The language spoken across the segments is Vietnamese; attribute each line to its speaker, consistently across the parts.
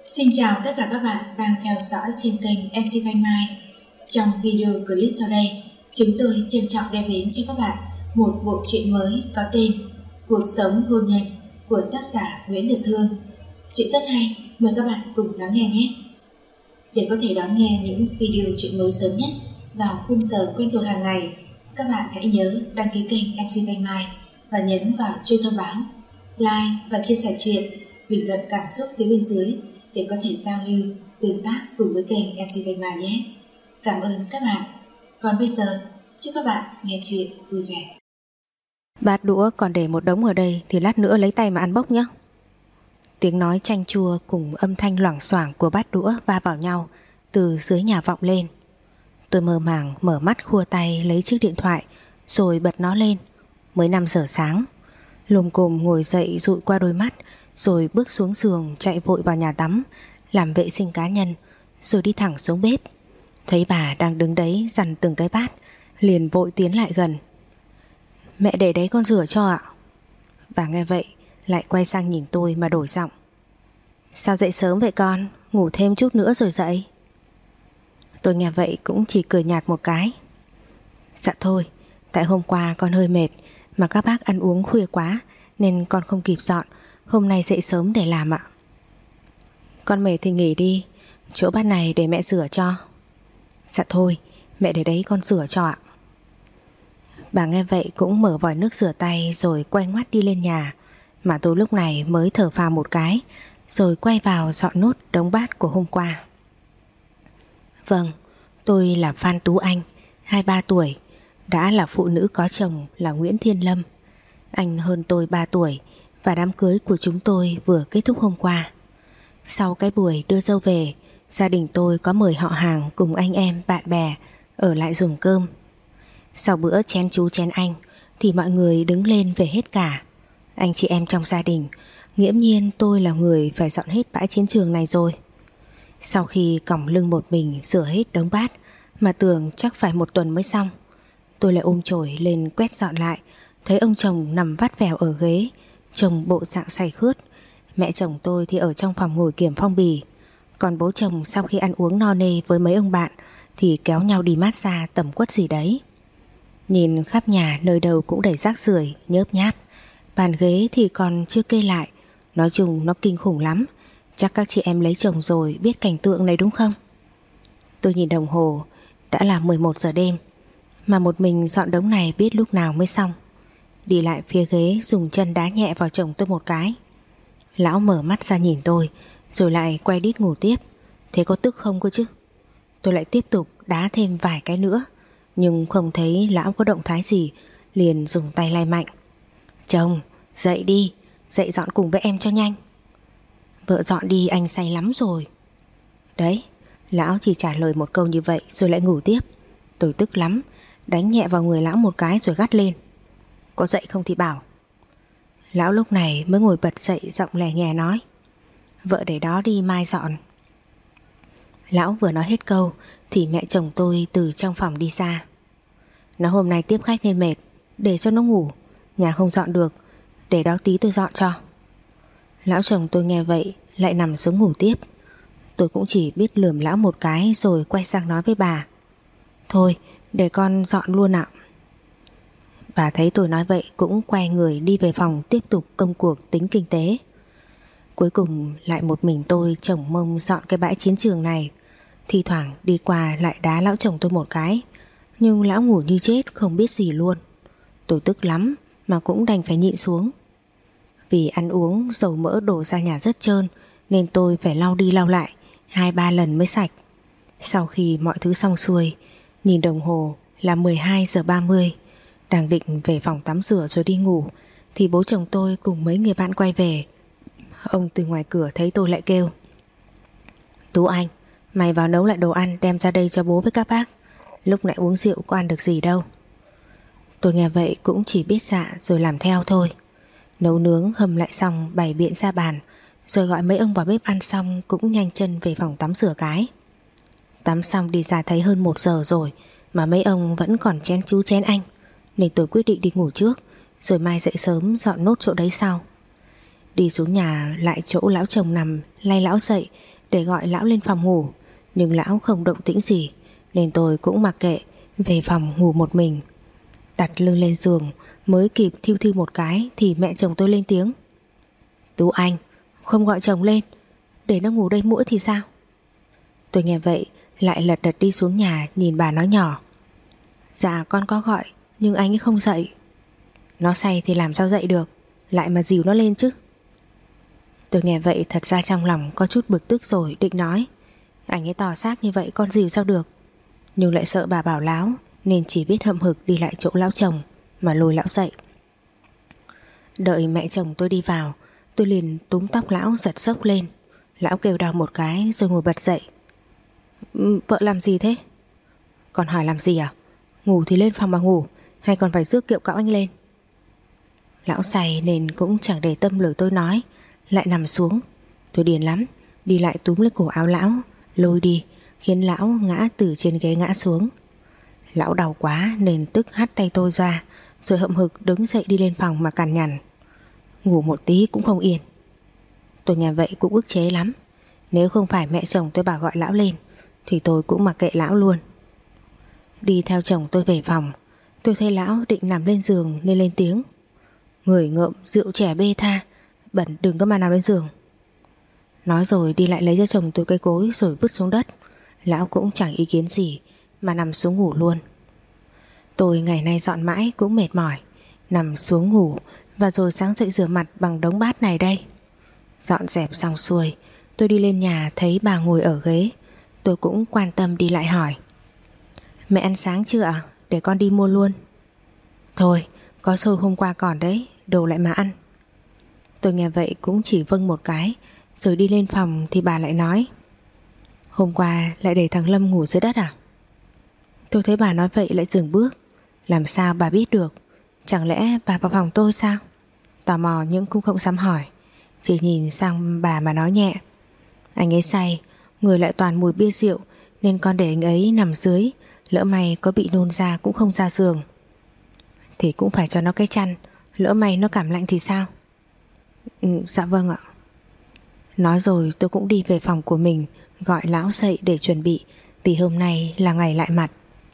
Speaker 1: Xin chào tất cả các bạn đang theo dõi trên kênh MC Thanh Mai. Trong video clip sau đây, chúng tôi trân trọng đem đến cho các bạn một bộ truyện mới có tên Cuộc sống hôn nhân của tác giả Nguyễn Nhật Thương. Chuyện rất hay, mời các bạn cùng lắng nghe nhé. Để có thể đón nghe những video truyện mới sớm nhất vào khung giờ quen thuộc hàng ngày, các bạn hãy nhớ đăng ký kênh MC Thanh Mai và nhấn vào chuông thông báo, like và chia sẻ chuyện, bình luận cảm xúc phía bên dưới để có thể giao lưu, tương tác cùng với kênh MC Thanh Mai nhé. Cảm ơn các bạn. Còn bây giờ, chúc các bạn nghe chuyện vui vẻ.
Speaker 2: Bát đũa còn để một đống ở đây thì lát nữa lấy tay mà ăn bốc nhé. Tiếng nói chanh chua cùng âm thanh loảng xoảng của bát đũa va vào nhau từ dưới nhà vọng lên. Tôi mơ màng mở mắt khua tay lấy chiếc điện thoại rồi bật nó lên. Mới 5 giờ sáng. Lùm cùm ngồi dậy dụi qua đôi mắt rồi bước xuống giường chạy vội vào nhà tắm làm vệ sinh cá nhân rồi đi thẳng xuống bếp. Thấy bà đang đứng đấy dằn từng cái bát, liền vội tiến lại gần. Mẹ để đấy con rửa cho ạ. Bà nghe vậy lại quay sang nhìn tôi mà đổi giọng. Sao dậy sớm vậy con? Ngủ thêm chút nữa rồi dậy. Tôi nghe vậy cũng chỉ cười nhạt một cái. Dạ thôi, tại hôm qua con hơi mệt mà các bác ăn uống khuya quá nên con không kịp dọn. Hôm nay dậy sớm để làm ạ. Con mệt thì nghỉ đi, chỗ bát này để mẹ rửa cho. Dạ thôi, mẹ để đấy con rửa cho ạ. Bà nghe vậy cũng mở vòi nước rửa tay rồi quay ngoắt đi lên nhà. Mà tôi lúc này mới thở phào một cái rồi quay vào dọn nốt đống bát của hôm qua. Vâng, tôi là Phan Tú Anh, 23 tuổi, đã là phụ nữ có chồng là Nguyễn Thiên Lâm. Anh hơn tôi 3 tuổi và đám cưới của chúng tôi vừa kết thúc hôm qua. Sau cái buổi đưa dâu về, gia đình tôi có mời họ hàng cùng anh em bạn bè ở lại dùng cơm. Sau bữa chén chú chén anh thì mọi người đứng lên về hết cả. Anh chị em trong gia đình, nghiễm nhiên tôi là người phải dọn hết bãi chiến trường này rồi. Sau khi còng lưng một mình rửa hết đống bát mà tưởng chắc phải 1 tuần mới xong, tôi lại ôm chổi lên quét dọn lại. Thấy ông chồng nằm vắt vẻo ở ghế, chồng bộ dạng say khướt. Mẹ chồng tôi thì ở trong phòng ngồi kiểm phong bì. Còn bố chồng sau khi ăn uống no nê với mấy ông bạn thì kéo nhau đi massage tẩm quất gì đấy. Nhìn khắp nhà nơi đâu cũng đầy rác rưởi nhớp nháp. Bàn ghế thì còn chưa kê lại. Nói chung nó kinh khủng lắm. Chắc các chị em lấy chồng rồi biết cảnh tượng này đúng không? Tôi nhìn đồng hồ, đã là 11 giờ đêm mà một mình dọn đống này biết lúc nào mới xong. Đi lại phía ghế dùng chân đá nhẹ vào chồng tôi một cái. Lão mở mắt ra nhìn tôi rồi lại quay đít ngủ tiếp. Thế có tức không cơ chứ? Tôi lại tiếp tục đá thêm vài cái nữa, nhưng không thấy lão có động thái gì, liền dùng tay lay mạnh. Chồng, dậy đi, dậy dọn cùng với em cho nhanh. Vợ dọn đi, anh say lắm rồi. Đấy, lão chỉ trả lời một câu như vậy rồi lại ngủ tiếp. Tôi tức lắm, đánh nhẹ vào người lão một cái rồi gắt lên. Có dậy không thì bảo. Lão lúc này mới ngồi bật dậy, giọng lè nhè nói. Vợ để đó đi, mai dọn. Lão vừa nói hết câu thì mẹ chồng tôi từ trong phòng đi ra. Nó hôm nay tiếp khách nên mệt, để cho nó ngủ, nhà không dọn được, để đó tí tôi dọn cho. Lão chồng tôi nghe vậy lại nằm xuống ngủ tiếp. Tôi cũng chỉ biết lườm lão một cái rồi quay sang nói với bà. Thôi, để con dọn luôn ạ. Bà thấy tôi nói vậy cũng quay người đi về phòng tiếp tục công cuộc tính kinh tế. Cuối cùng lại một mình tôi chồng mông dọn cái bãi chiến trường này. Thi thoảng đi qua lại đá lão chồng tôi một cái, nhưng lão ngủ như chết không biết gì luôn. Tôi tức lắm mà cũng đành phải nhịn xuống. Vì ăn uống dầu mỡ đổ ra nhà rất trơn nên tôi phải lau đi lau lại 2-3 lần mới sạch. Sau khi mọi thứ xong xuôi, nhìn đồng hồ là 12 giờ 30, đang định về phòng tắm rửa rồi đi ngủ thì bố chồng tôi cùng mấy người bạn quay về. Ông từ ngoài cửa thấy tôi lại kêu. Tú Anh, mày vào nấu lại đồ ăn đem ra đây cho bố với các bác. Lúc nãy uống rượu có ăn được gì đâu. Tôi nghe vậy cũng chỉ biết dạ rồi làm theo thôi. Nấu nướng hầm lại xong bày biện ra bàn, rồi gọi mấy ông vào bếp ăn xong cũng nhanh chân về phòng tắm rửa cái. Tắm xong đi ra thấy hơn 1 giờ rồi mà mấy ông vẫn còn chén chú chén anh, nên tôi quyết định đi ngủ trước rồi mai dậy sớm dọn nốt chỗ đấy sau. Đi xuống nhà lại chỗ lão chồng nằm, lay lão dậy để gọi lão lên phòng ngủ, nhưng lão không động tĩnh gì, nên tôi cũng mặc kệ, về phòng ngủ một mình. Đặt lưng lên giường, mới kịp thiu thiu một cái thì mẹ chồng tôi lên tiếng: Tú Anh, không gọi chồng lên, để nó ngủ đây muỗi thì sao? Tôi nghe vậy lại lật đật đi xuống nhà, nhìn bà nói nhỏ: Dạ con có gọi, nhưng anh ấy không dậy. Nó say thì làm sao dậy được, lại mà dìu nó lên chứ. Tôi nghe vậy thật ra trong lòng có chút bực tức rồi, định nói: Anh ấy tỏ xác như vậy con dìu sao được. Nhưng lại sợ bà bảo láo, nên chỉ biết hậm hực đi lại chỗ lão chồng mà lôi lão dậy. Đợi mẹ chồng tôi đi vào, tôi liền túm tóc lão giật xốc lên. Lão kêu đau một cái rồi ngồi bật dậy. Vợ làm gì thế? Còn hỏi làm gì à? Ngủ thì lên phòng mà ngủ, hay còn phải rước kiệu cõng anh lên? Lão say nên cũng chẳng để tâm lời tôi nói, lại nằm xuống. Tôi điên lắm, đi lại túm lấy cổ áo lão, lôi đi, khiến lão ngã từ trên ghế ngã xuống. Lão đau quá nên tức hất tay tôi ra, rồi hậm hực đứng dậy đi lên phòng mà cằn nhằn: Ngủ một tí cũng không yên. Tôi nghe vậy cũng ức chế lắm. Nếu không phải mẹ chồng tôi bảo gọi lão lên thì tôi cũng mặc kệ lão luôn. Đi theo chồng tôi về phòng, tôi thấy lão định nằm lên giường nên lên tiếng: Người ngợm rượu chè bê tha, bẩn đừng có mà nằm lên giường. Nói rồi đi lại lấy cho chồng tôi cây cối rồi vứt xuống đất. Lão cũng chẳng ý kiến gì mà nằm xuống ngủ luôn. Tôi ngày nay dọn mãi cũng mệt mỏi, nằm xuống ngủ và rồi sáng dậy rửa mặt bằng đống bát này đây. Dọn dẹp xong xuôi, tôi đi lên nhà thấy bà ngồi ở ghế. Tôi cũng quan tâm đi lại hỏi: Mẹ ăn sáng chưa ạ? Để con đi mua luôn. Thôi, có xôi hôm qua còn đấy, đồ lại mà ăn. Tôi nghe vậy cũng chỉ vâng một cái, rồi đi lên phòng thì bà lại nói: Hôm qua lại để thằng Lâm ngủ dưới đất à? Tôi thấy bà nói vậy lại dừng bước. Làm sao bà biết được? Chẳng lẽ bà vào phòng tôi sao? Tò mò nhưng cũng không dám hỏi, chỉ nhìn sang bà mà nói nhẹ: Anh ấy say, người lại toàn mùi bia rượu, nên con để anh ấy nằm dưới, lỡ may có bị nôn ra cũng không ra giường. Thì cũng phải cho nó cái chăn, lỡ may nó cảm lạnh thì sao? Dạ vâng ạ. Nói rồi tôi cũng đi về phòng của mình, gọi lão dậy để chuẩn bị, vì hôm nay là ngày lại mặt.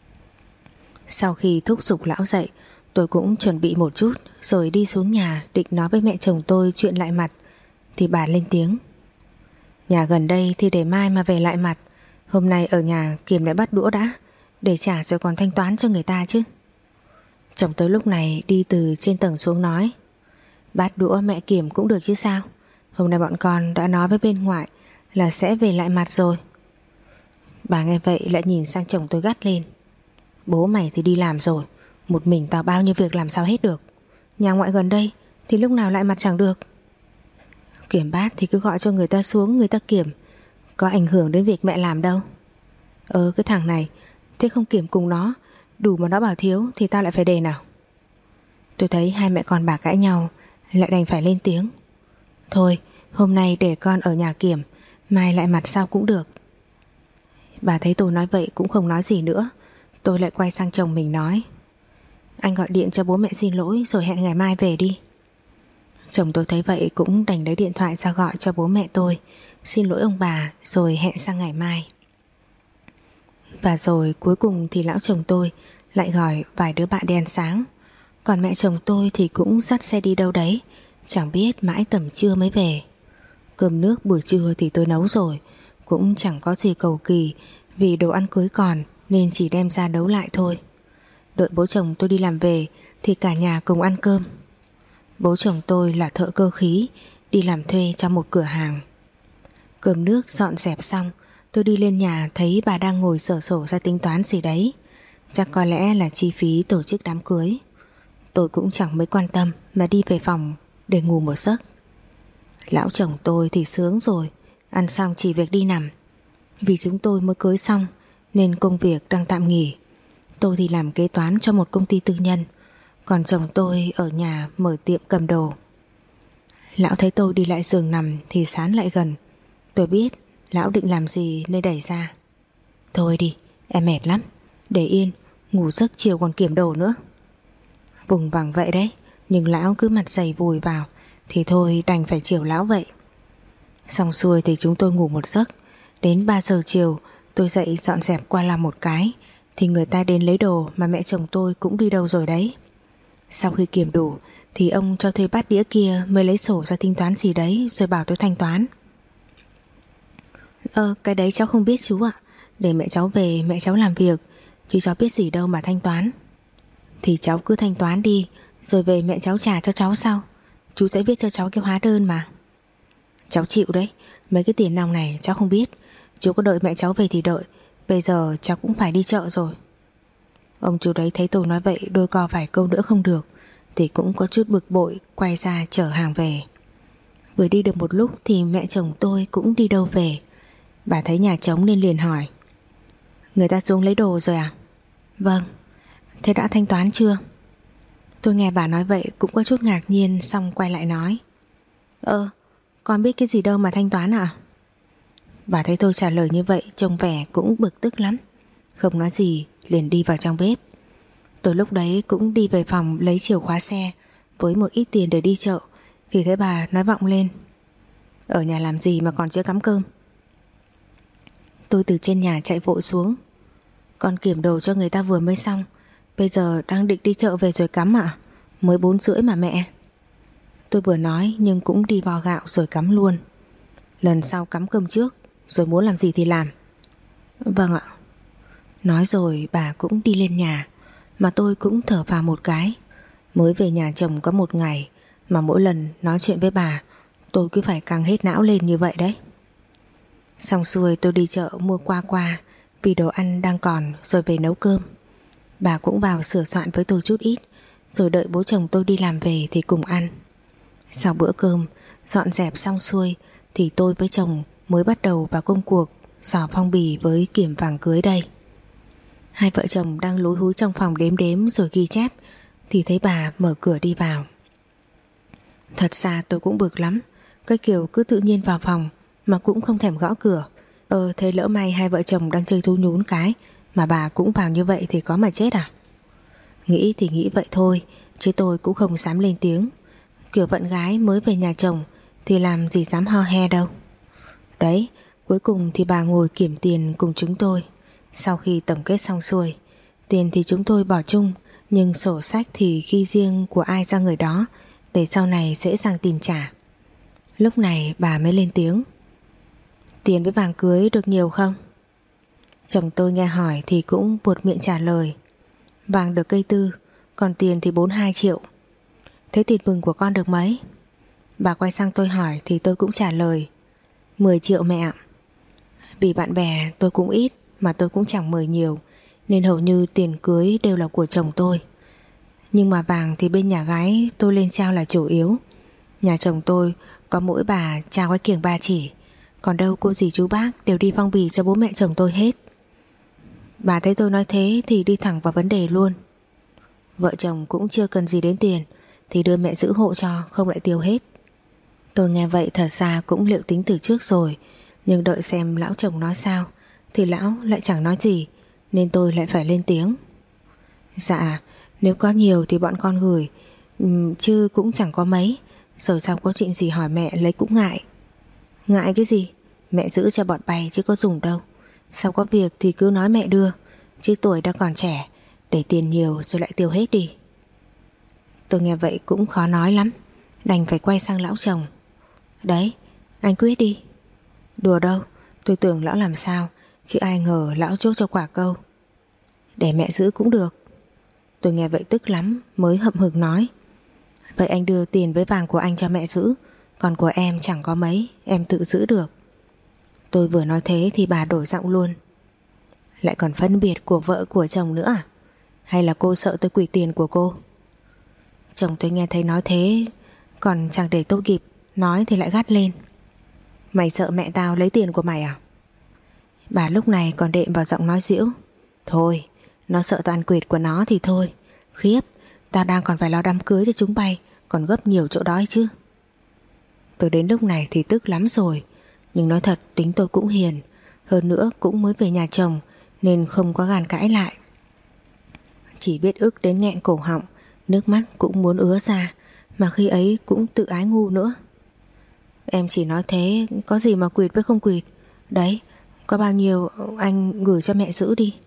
Speaker 2: Sau khi thúc giục lão dậy, tôi cũng chuẩn bị một chút rồi đi xuống nhà định nói với mẹ chồng tôi chuyện lại mặt, thì bà lên tiếng: Nhà gần đây thì để mai mà về lại mặt, hôm nay ở nhà Kiềm lại bắt đũa đã, để trả rồi còn thanh toán cho người ta chứ. Chồng tôi lúc này đi từ trên tầng xuống nói: Bát đũa mẹ Kiềm cũng được chứ sao? Hôm nay bọn con đã nói với bên ngoại là sẽ về lại mặt rồi. Bà nghe vậy lại nhìn sang chồng tôi gắt lên: Bố mày thì đi làm rồi, một mình tao bao nhiêu việc làm sao hết được. Nhà ngoại gần đây thì lúc nào lại mặt chẳng được. Kiểm bát thì cứ gọi cho người ta xuống người ta kiểm, có ảnh hưởng đến việc mẹ làm đâu. Cái thằng này, thế không kiểm cùng nó, đủ mà nó bảo thiếu thì tao lại phải đền nào? Tôi thấy hai mẹ con bà cãi nhau, lại đành phải lên tiếng: Thôi, hôm nay để con ở nhà kiểm, mai lại mặt sau cũng được. Bà thấy tôi nói vậy cũng không nói gì nữa. Tôi lại quay sang chồng mình nói: Anh gọi điện cho bố mẹ xin lỗi rồi hẹn ngày mai về đi. Chồng tôi thấy vậy cũng đành lấy điện thoại ra gọi cho bố mẹ tôi, xin lỗi ông bà rồi hẹn sang ngày mai. Và rồi cuối cùng thì lão chồng tôi lại gọi vài đứa bạn đi ăn sáng. Còn mẹ chồng tôi thì cũng dắt xe đi đâu đấy, chẳng biết mãi tầm trưa mới về. Cơm nước buổi trưa thì tôi nấu rồi, cũng chẳng có gì cầu kỳ, vì đồ ăn cưới còn nên chỉ đem ra nấu lại thôi. Đợi bố chồng tôi đi làm về thì cả nhà cùng ăn cơm. Bố chồng tôi là thợ cơ khí, đi làm thuê trong một cửa hàng. Cơm nước dọn dẹp xong, tôi đi lên nhà thấy bà đang ngồi xở sổ ra tính toán gì đấy. Chắc có lẽ là chi phí tổ chức đám cưới. Tôi cũng chẳng mấy quan tâm mà đi về phòng để ngủ một giấc. Lão chồng tôi thì sướng rồi, ăn xong chỉ việc đi nằm. Vì chúng tôi mới cưới xong nên công việc đang tạm nghỉ. Tôi thì làm kế toán cho một công ty tư nhân, còn chồng tôi ở nhà mở tiệm cầm đồ. Lão thấy tôi đi lại giường nằm thì sán lại gần. Tôi biết lão định làm gì nên đẩy ra: Thôi đi, em mệt lắm, để yên, ngủ giấc chiều còn kiểm đồ nữa. Vùng vằng vậy đấy, nhưng lão cứ mặt dày vùi vào thì thôi đành phải chiều lão vậy. Xong xuôi thì chúng tôi ngủ một giấc, Đến 3 giờ chiều tôi dậy dọn dẹp qua làm một cái thì người ta đến lấy đồ mà mẹ chồng tôi cũng đi đâu rồi đấy. Sau khi kiểm đủ thì ông cho thuê bát đĩa kia mới lấy sổ ra tính toán gì đấy rồi bảo tôi thanh toán. Cái đấy cháu không biết chú ạ. Để mẹ cháu về mẹ cháu làm việc, chứ cháu biết gì đâu mà thanh toán. Thì cháu cứ thanh toán đi, rồi về mẹ cháu trả cho cháu sau. Chú sẽ viết cho cháu cái hóa đơn mà. Cháu chịu đấy, mấy cái tiền nong này cháu không biết. Chú có đợi mẹ cháu về thì đợi, bây giờ cháu cũng phải đi chợ rồi. Ông chú đấy thấy tôi nói vậy đôi co vài câu nữa không được thì cũng có chút bực bội, quay ra chở hàng về. Vừa đi được một lúc thì mẹ chồng tôi cũng đi đâu về. Bà thấy nhà trống nên liền hỏi: người ta xuống lấy đồ rồi à? Vâng. Thế đã thanh toán chưa? Tôi nghe bà nói vậy cũng có chút ngạc nhiên, xong quay lại nói: con biết cái gì đâu mà thanh toán à? Bà thấy tôi trả lời như vậy trông vẻ cũng bực tức lắm, không nói gì liền đi vào trong bếp. Tôi lúc đấy cũng đi về phòng lấy chìa khóa xe với một ít tiền để đi chợ thì thấy bà nói vọng lên: ở nhà làm gì mà còn chưa cắm cơm? Tôi từ trên nhà chạy vội xuống: con kiểm đồ cho người ta vừa mới xong, bây giờ đang định đi chợ về rồi cắm ạ. Mới 4:30 mà mẹ. Tôi vừa nói nhưng cũng đi vo gạo rồi cắm luôn. Lần sau cắm cơm trước, rồi muốn làm gì thì làm. Vâng ạ. Nói rồi bà cũng đi lên nhà, mà tôi cũng thở phào một cái. Mới về nhà chồng có một ngày mà mỗi lần nói chuyện với bà tôi cứ phải căng hết não lên như vậy đấy. Xong xuôi tôi đi chợ mua qua vì đồ ăn đang còn rồi về nấu cơm. Bà cũng vào sửa soạn với tôi chút ít, rồi đợi bố chồng tôi đi làm về thì cùng ăn. Sau bữa cơm dọn dẹp xong xuôi thì tôi với chồng mới bắt đầu vào công cuộc xỏ phong bì với kiểm vàng cưới đây. Hai vợ chồng đang lúi húi trong phòng đếm đếm rồi ghi chép thì thấy bà mở cửa đi vào. Thật ra tôi cũng bực lắm, cái kiểu cứ tự nhiên vào phòng mà cũng không thèm gõ cửa. Thế lỡ may hai vợ chồng đang chơi thú nhún cái mà bà cũng vào như vậy thì có mà chết à? Nghĩ thì nghĩ vậy thôi, chứ tôi cũng không dám lên tiếng. Kiểu vận gái mới về nhà chồng thì làm gì dám ho he đâu. Đấy, cuối cùng thì bà ngồi kiểm tiền cùng chúng tôi. Sau khi tổng kết xong xuôi, tiền thì chúng tôi bỏ chung, nhưng sổ sách thì ghi riêng của ai ra người đó, để sau này dễ dàng tìm trả. Lúc này bà mới lên tiếng: tiền với vàng cưới được nhiều không? Chồng tôi nghe hỏi thì cũng buột miệng trả lời: vàng được cây tư, còn tiền thì 42 triệu. Thế tiền mừng của con được mấy? Bà quay sang tôi hỏi thì tôi cũng trả lời: 10 triệu mẹ ạ. Vì bạn bè tôi cũng ít mà tôi cũng chẳng mời nhiều, nên hầu như tiền cưới đều là của chồng tôi. Nhưng mà vàng thì bên nhà gái tôi lên trao là chủ yếu. Nhà chồng tôi có mỗi bà trao cái kiềng 3 chỉ, còn đâu cô dì chú bác đều đi phong bì cho bố mẹ chồng tôi hết. Bà thấy tôi nói thế thì đi thẳng vào vấn đề luôn: vợ chồng cũng chưa cần gì đến tiền thì đưa mẹ giữ hộ cho, không lại tiêu hết. Tôi nghe vậy thật ra cũng liệu tính từ trước rồi, nhưng đợi xem lão chồng nói sao thì lão lại chẳng nói gì, nên tôi lại phải lên tiếng: dạ, nếu có nhiều thì bọn con gửi, chứ cũng chẳng có mấy. Rồi sau có chuyện gì hỏi mẹ lấy cũng ngại. Ngại cái gì? Mẹ giữ cho bọn bay chứ có dùng đâu. Sau có việc thì cứ nói mẹ đưa, chứ tuổi đang còn trẻ, để tiền nhiều rồi lại tiêu hết đi. Tôi nghe vậy cũng khó nói lắm, đành phải quay sang lão chồng: đấy, anh quyết đi. Đùa đâu, tôi tưởng lão làm sao, chứ ai ngờ lão chốt cho quả câu: để mẹ giữ cũng được. Tôi nghe vậy tức lắm, mới hậm hực nói: vậy anh đưa tiền với vàng của anh cho mẹ giữ, còn của em chẳng có mấy, em tự giữ được. Tôi vừa nói thế thì bà đổi giọng luôn: lại còn phân biệt của vợ của chồng nữa à? Hay là cô sợ tôi quỵt tiền của cô? Chồng tôi nghe thấy nói thế, còn chẳng để tôi kịp nói thì lại gắt lên: mày sợ mẹ tao lấy tiền của mày à? Bà lúc này còn đệm vào giọng nói giễu: thôi, nó sợ tao ăn quỵt của nó thì thôi. Khiếp, tao đang còn phải lo đám cưới cho chúng bay, còn gấp nhiều chỗ đó ấy chứ. Tôi đến lúc này thì tức lắm rồi, nhưng nói thật tính tôi cũng hiền, hơn nữa cũng mới về nhà chồng nên không có gan cãi lại. Chỉ biết ức đến nghẹn cổ họng, nước mắt cũng muốn ứa ra, mà khi ấy cũng tự ái ngu nữa. Em chỉ nói thế, có gì mà quỵt với không quỵt. Đấy, Có bao nhiêu anh gửi cho mẹ giữ đi.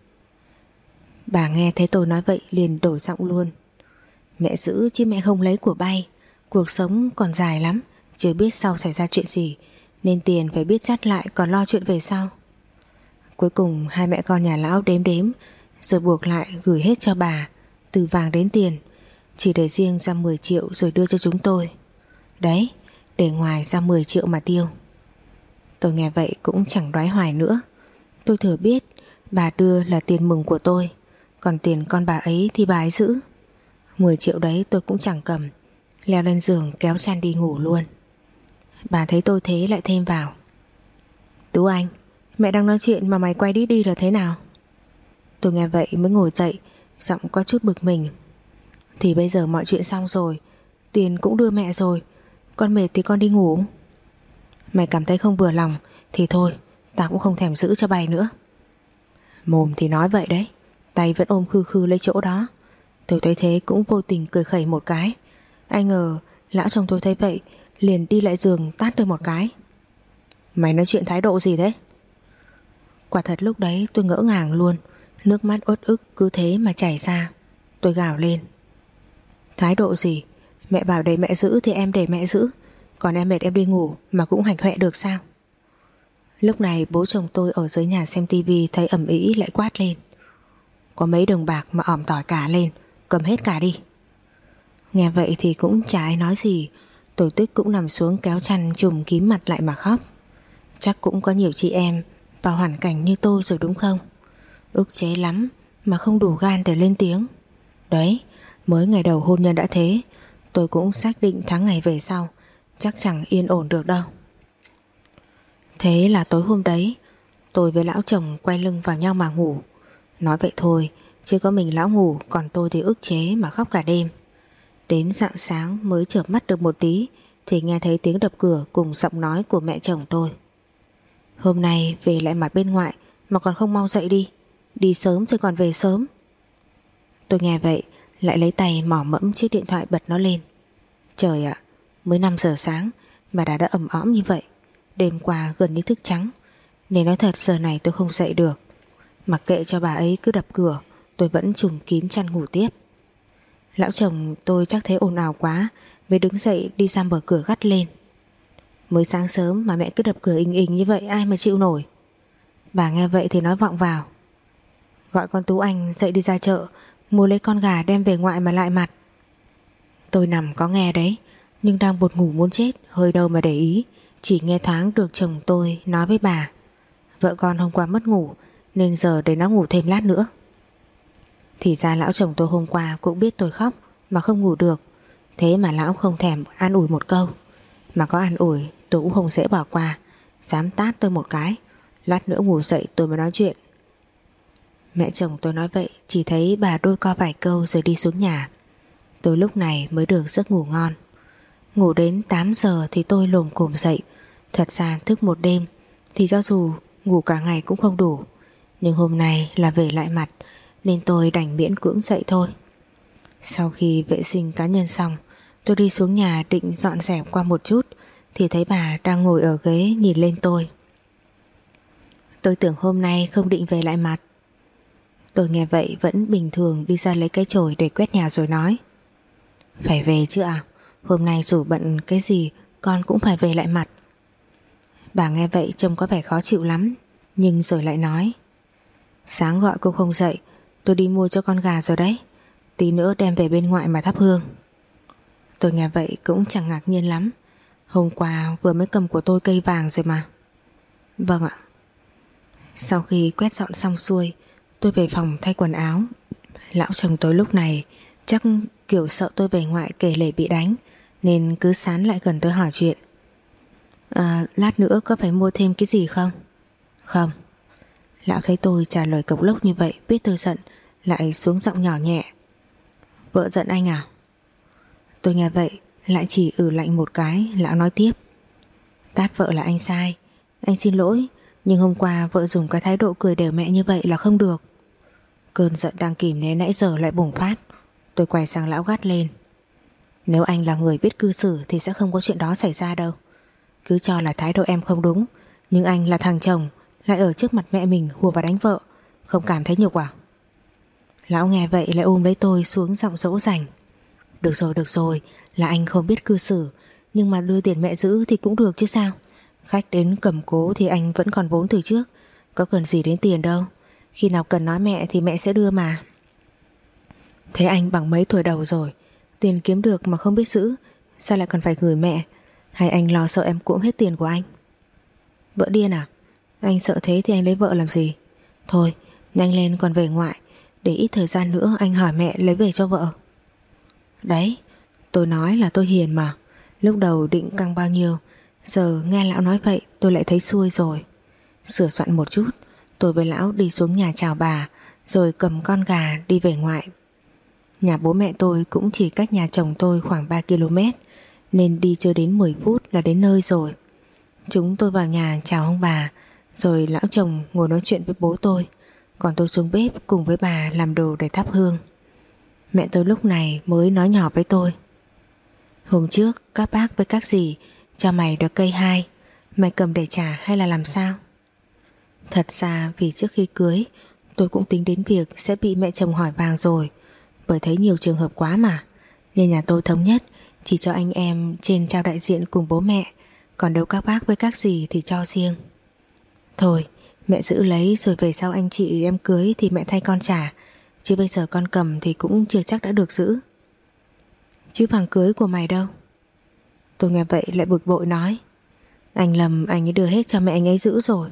Speaker 2: Bà nghe thấy tôi nói vậy liền đổi giọng luôn. Mẹ giữ chứ mẹ không lấy của bay. Cuộc sống còn dài lắm, chưa biết sau xảy ra chuyện gì, nên tiền phải biết chắt lại còn lo chuyện về sau. Cuối cùng hai mẹ con nhà lão đếm đếm rồi buộc lại gửi hết cho bà, từ vàng đến tiền, chỉ để riêng ra 10 triệu rồi đưa cho chúng tôi. Đấy, để ngoài ra 10 triệu mà tiêu. Tôi nghe vậy cũng chẳng đoái hoài nữa. Tôi thừa biết bà đưa là tiền mừng của tôi, còn tiền con bà ấy thì bà ấy giữ. 10 triệu đấy tôi cũng chẳng cầm, leo lên giường kéo chăn đi ngủ luôn. Bà thấy tôi thế lại thêm vào. Tú Anh, mẹ đang nói chuyện mà mày quay đi là thế nào? Tôi nghe vậy mới ngồi dậy, giọng có chút bực mình. Thì bây giờ mọi chuyện xong rồi, tiền cũng đưa mẹ rồi, con mệt thì con đi ngủ. Mày cảm thấy không vừa lòng thì thôi, tao cũng không thèm giữ cho bay nữa. Mồm thì nói vậy đấy, tay vẫn ôm khư khư lấy chỗ đó. Tôi thấy thế cũng vô tình cười khẩy một cái. Ai ngờ lão chồng tôi thấy vậy liền đi lại giường tát tôi một cái. Mày nói chuyện thái độ gì thế? Quả thật lúc đấy tôi ngỡ ngàng luôn, nước mắt uất ức cứ thế mà chảy ra. Tôi gào lên. Thái độ gì? Mẹ bảo để mẹ giữ thì em để mẹ giữ, còn em mệt em đi ngủ mà cũng hạch hoẹ được sao? Lúc này bố chồng tôi ở dưới nhà xem tivi thấy ầm ĩ lại quát lên. Có mấy đồng bạc mà ỏm tỏi cả lên, cầm hết cả đi. Nghe vậy thì cũng chả ai nói gì. Tôi Tuyết cũng nằm xuống kéo chăn trùm kín mặt lại mà khóc. Chắc cũng có nhiều chị em vào hoàn cảnh như tôi rồi đúng không? Ức chế lắm mà không đủ gan để lên tiếng. Đấy, mới ngày đầu hôn nhân đã thế, tôi cũng xác định tháng ngày về sau chắc chẳng yên ổn được đâu. Thế là tối hôm đấy tôi với lão chồng quay lưng vào nhau mà ngủ. Nói vậy thôi, chứ có mình lão ngủ, còn tôi thì ức chế mà khóc cả đêm. Đến rạng sáng mới chợp mắt được một tí thì nghe thấy tiếng đập cửa cùng giọng nói của mẹ chồng tôi. Hôm nay về lại mặt bên ngoại mà còn không mau dậy đi, đi sớm chứ còn về sớm. Tôi nghe vậy lại lấy tay mỏ mẫm chiếc điện thoại bật nó lên. Trời ạ, mới 5 giờ sáng mà đã ầm õm như vậy. Đêm qua gần như thức trắng, nên nói thật giờ này tôi không dậy được. Mặc kệ cho bà ấy cứ đập cửa, tôi vẫn trùm kín chăn ngủ tiếp. Lão chồng tôi chắc thấy ồn ào quá mới đứng dậy đi ra mở cửa gắt lên. Mới sáng sớm mà mẹ cứ đập cửa ình ình như vậy ai mà chịu nổi. Bà nghe vậy thì nói vọng vào. Gọi con Tú Anh dậy đi ra chợ mua lấy con gà đem về ngoại mà lại mặt. Tôi nằm có nghe đấy, nhưng đang buồn ngủ muốn chết, hơi đâu mà để ý. Chỉ nghe thoáng được chồng tôi nói với bà, vợ con hôm qua mất ngủ nên giờ để nó ngủ thêm lát nữa. Thì ra lão chồng tôi hôm qua cũng biết tôi khóc mà không ngủ được, thế mà lão không thèm an ủi một câu. Mà có an ủi tôi cũng không dễ bỏ qua, dám tát tôi một cái. Lát nữa ngủ dậy tôi mới nói chuyện. Mẹ chồng tôi nói vậy chỉ thấy bà đôi co vài câu rồi đi xuống nhà. Tôi lúc này mới được giấc ngủ ngon. Ngủ đến 8 giờ thì tôi lồm cồm dậy. Thật ra thức một đêm thì cho dù ngủ cả ngày cũng không đủ, nhưng hôm nay là về lại mặt nên tôi đành miễn cưỡng dậy thôi. Sau khi vệ sinh cá nhân xong, tôi đi xuống nhà định dọn dẹp qua một chút thì thấy bà đang ngồi ở ghế nhìn lên tôi. Tôi tưởng hôm nay không định về lại mặt. Tôi nghe vậy vẫn bình thường đi ra lấy cái chổi để quét nhà rồi nói. Phải về chứ à? Hôm nay dù bận cái gì con cũng phải về lại mặt. Bà nghe vậy trông có vẻ khó chịu lắm, nhưng rồi lại nói. Sáng gọi cô không dậy, tôi đi mua cho con gà rồi đấy, tí nữa đem về bên ngoại mà thắp hương. Tôi nghe vậy cũng chẳng ngạc nhiên lắm, hôm qua vừa mới cầm của tôi cây vàng rồi mà. Vâng ạ. Sau khi quét dọn xong xuôi, tôi về phòng thay quần áo. Lão chồng tôi lúc này chắc kiểu sợ tôi về ngoại kể lể bị đánh nên cứ sán lại gần tôi hỏi chuyện. Lát nữa có phải mua thêm cái gì không? Không. Lão thấy tôi trả lời cộc lốc như vậy biết tôi giận, lại xuống giọng nhỏ nhẹ. Vợ giận anh à? Tôi nghe vậy lại chỉ lạnh một cái. Lão nói tiếp. Tát vợ là anh sai, anh xin lỗi, nhưng hôm qua vợ dùng cái thái độ cười đều mẹ như vậy là không được. Cơn giận đang kìm nén nãy giờ lại bùng phát. Tôi quay sang lão gắt lên. Nếu anh là người biết cư xử thì sẽ không có chuyện đó xảy ra đâu. Cứ cho là thái độ em không đúng, nhưng anh là thằng chồng, lại ở trước mặt mẹ mình hùa vào đánh vợ, không cảm thấy nhục à? Lão nghe vậy lại ôm lấy tôi xuống giọng dỗ dành. Được rồi, là anh không biết cư xử, nhưng mà đưa tiền mẹ giữ thì cũng được chứ sao. Khách đến cầm cố thì anh vẫn còn vốn từ trước, có cần gì đến tiền đâu. Khi nào cần nói mẹ thì mẹ sẽ đưa mà. Thế anh bằng mấy tuổi đầu rồi, tiền kiếm được mà không biết giữ, sao lại còn phải gửi mẹ? Hay anh lo sợ em cuỗm hết tiền của anh? Vợ điên à? Anh sợ thế thì anh lấy vợ làm gì? Thôi nhanh lên còn về ngoại, để ít thời gian nữa anh hỏi mẹ lấy về cho vợ. Đấy, tôi nói là tôi hiền mà. Lúc đầu định căng bao nhiêu, giờ nghe lão nói vậy tôi lại thấy xuôi rồi. Sửa soạn một chút, tôi với lão đi xuống nhà chào bà, rồi cầm con gà đi về ngoại. Nhà bố mẹ tôi cũng chỉ cách nhà chồng tôi khoảng 3 km, nên đi chưa đến 10 phút là đến nơi rồi. Chúng tôi vào nhà chào ông bà, rồi lão chồng ngồi nói chuyện với bố tôi, còn tôi xuống bếp cùng với bà làm đồ để thắp hương. Mẹ tôi lúc này mới nói nhỏ với tôi: Hôm trước các bác với các dì cho mày được cây 2, mày cầm để trả hay là làm sao? Thật ra vì trước khi cưới tôi cũng tính đến việc sẽ bị mẹ chồng hỏi vàng rồi, bởi thấy nhiều trường hợp quá mà, nên nhà tôi thống nhất chỉ cho anh em trên trao đại diện cùng bố mẹ, còn nếu các bác với các dì thì cho riêng. Thôi mẹ giữ lấy, rồi về sau anh chị em cưới thì mẹ thay con trả, chứ bây giờ con cầm thì cũng chưa chắc đã được giữ. Chứ vàng cưới của mày đâu? Tôi nghe vậy lại bực bội nói: Anh Lâm, anh ấy đưa hết cho mẹ anh ấy giữ rồi.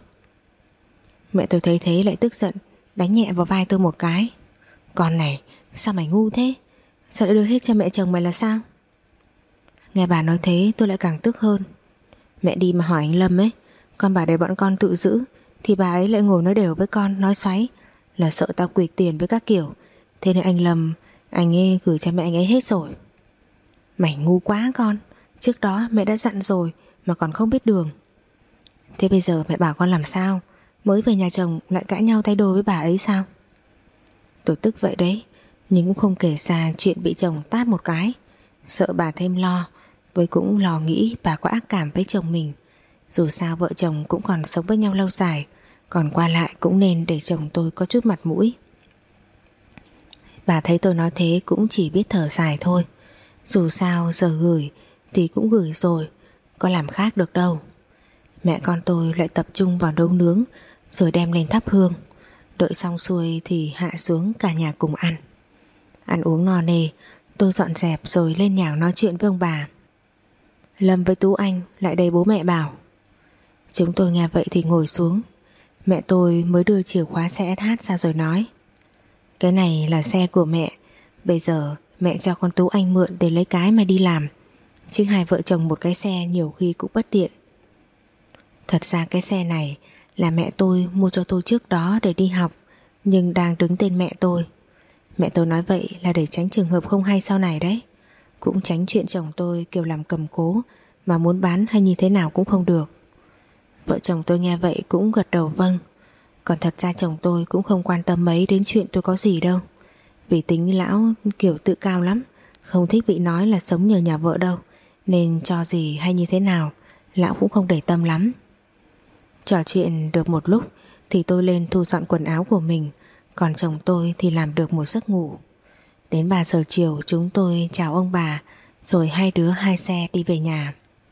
Speaker 2: Mẹ tôi thấy thế lại tức giận, đánh nhẹ vào vai tôi một cái: Con này, sao mày ngu thế? Sao lại đưa hết cho mẹ chồng mày là sao? Nghe bà nói thế tôi lại càng tức hơn. Mẹ đi mà hỏi anh Lâm ấy, con bảo để bọn con tự giữ, thì bà ấy lại ngồi nói đều với con, nói xoáy là sợ tao quỵt tiền với các kiểu. Thế nên anh Lâm, anh ấy gửi cho mẹ anh ấy hết rồi. Mày ngu quá con, trước đó mẹ đã dặn rồi mà còn không biết đường. Thế bây giờ mẹ bảo con làm sao? Mới về nhà chồng lại cãi nhau tay đôi với bà ấy sao? Tôi tức vậy đấy, nhưng cũng không kể xa chuyện bị chồng tát một cái, sợ bà thêm lo, với cũng lo nghĩ bà có ác cảm với chồng mình. Dù sao vợ chồng cũng còn sống với nhau lâu dài, còn qua lại cũng nên để chồng tôi có chút mặt mũi. Bà thấy tôi nói thế cũng chỉ biết thở dài thôi. Dù sao giờ gửi thì cũng gửi rồi, có làm khác được đâu. Mẹ con tôi lại tập trung vào nấu nướng, rồi đem lên thắp hương. Đợi xong xuôi thì hạ xuống cả nhà cùng ăn. Ăn uống no nê, tôi dọn dẹp rồi lên nhà nói chuyện với ông bà. Lâm với Tú Anh lại đây bố mẹ bảo. Chúng tôi nghe vậy thì ngồi xuống. Mẹ tôi mới đưa chìa khóa xe SH ra rồi nói: Cái này là xe của mẹ, bây giờ mẹ cho con Tú Anh mượn để lấy cái mà đi làm, chứ hai vợ chồng một cái xe nhiều khi cũng bất tiện. Thật ra cái xe này là mẹ tôi mua cho tôi trước đó để đi học, nhưng đang đứng tên mẹ tôi. Mẹ tôi nói vậy là để tránh trường hợp không hay sau này đấy, cũng tránh chuyện chồng tôi kiểu làm cầm cố mà muốn bán hay như thế nào cũng không được. Vợ chồng tôi nghe vậy cũng gật đầu vâng. Còn thật ra chồng tôi cũng không quan tâm mấy đến chuyện tôi có gì đâu, vì tính lão kiểu tự cao lắm, không thích bị nói là sống nhờ nhà vợ đâu, nên cho gì hay như thế nào lão cũng không để tâm lắm. Trò chuyện được một lúc thì tôi lên thu dọn quần áo của mình, còn chồng tôi thì làm được một giấc ngủ. Đến 3 giờ chiều chúng tôi chào ông bà, rồi hai đứa hai xe đi về nhà.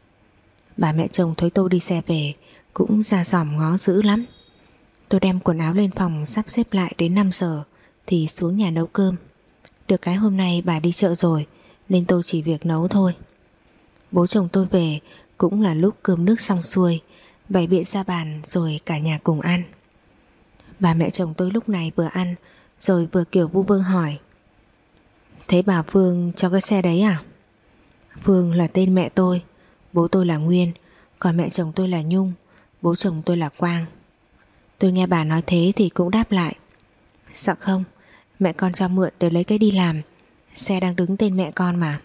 Speaker 2: Bà mẹ chồng thấy tôi đi xe về cũng ra dòm ngó dữ lắm. Tôi đem quần áo lên phòng sắp xếp lại đến 5 giờ thì xuống nhà nấu cơm. Được cái hôm nay bà đi chợ rồi nên tôi chỉ việc nấu thôi. Bố chồng tôi về cũng là lúc cơm nước xong xuôi, bày biện ra bàn rồi cả nhà cùng ăn. Bà mẹ chồng tôi lúc này vừa ăn rồi vừa kiểu vu vơ hỏi: Thế bà Phương cho cái xe đấy à? Phương là tên mẹ tôi, bố tôi là Nguyên, còn mẹ chồng tôi là Nhung, bố chồng tôi là Quang. Tôi nghe bà nói thế thì cũng đáp lại: Dạ không, mẹ con cho mượn để lấy cái đi làm, xe đang đứng tên mẹ con mà.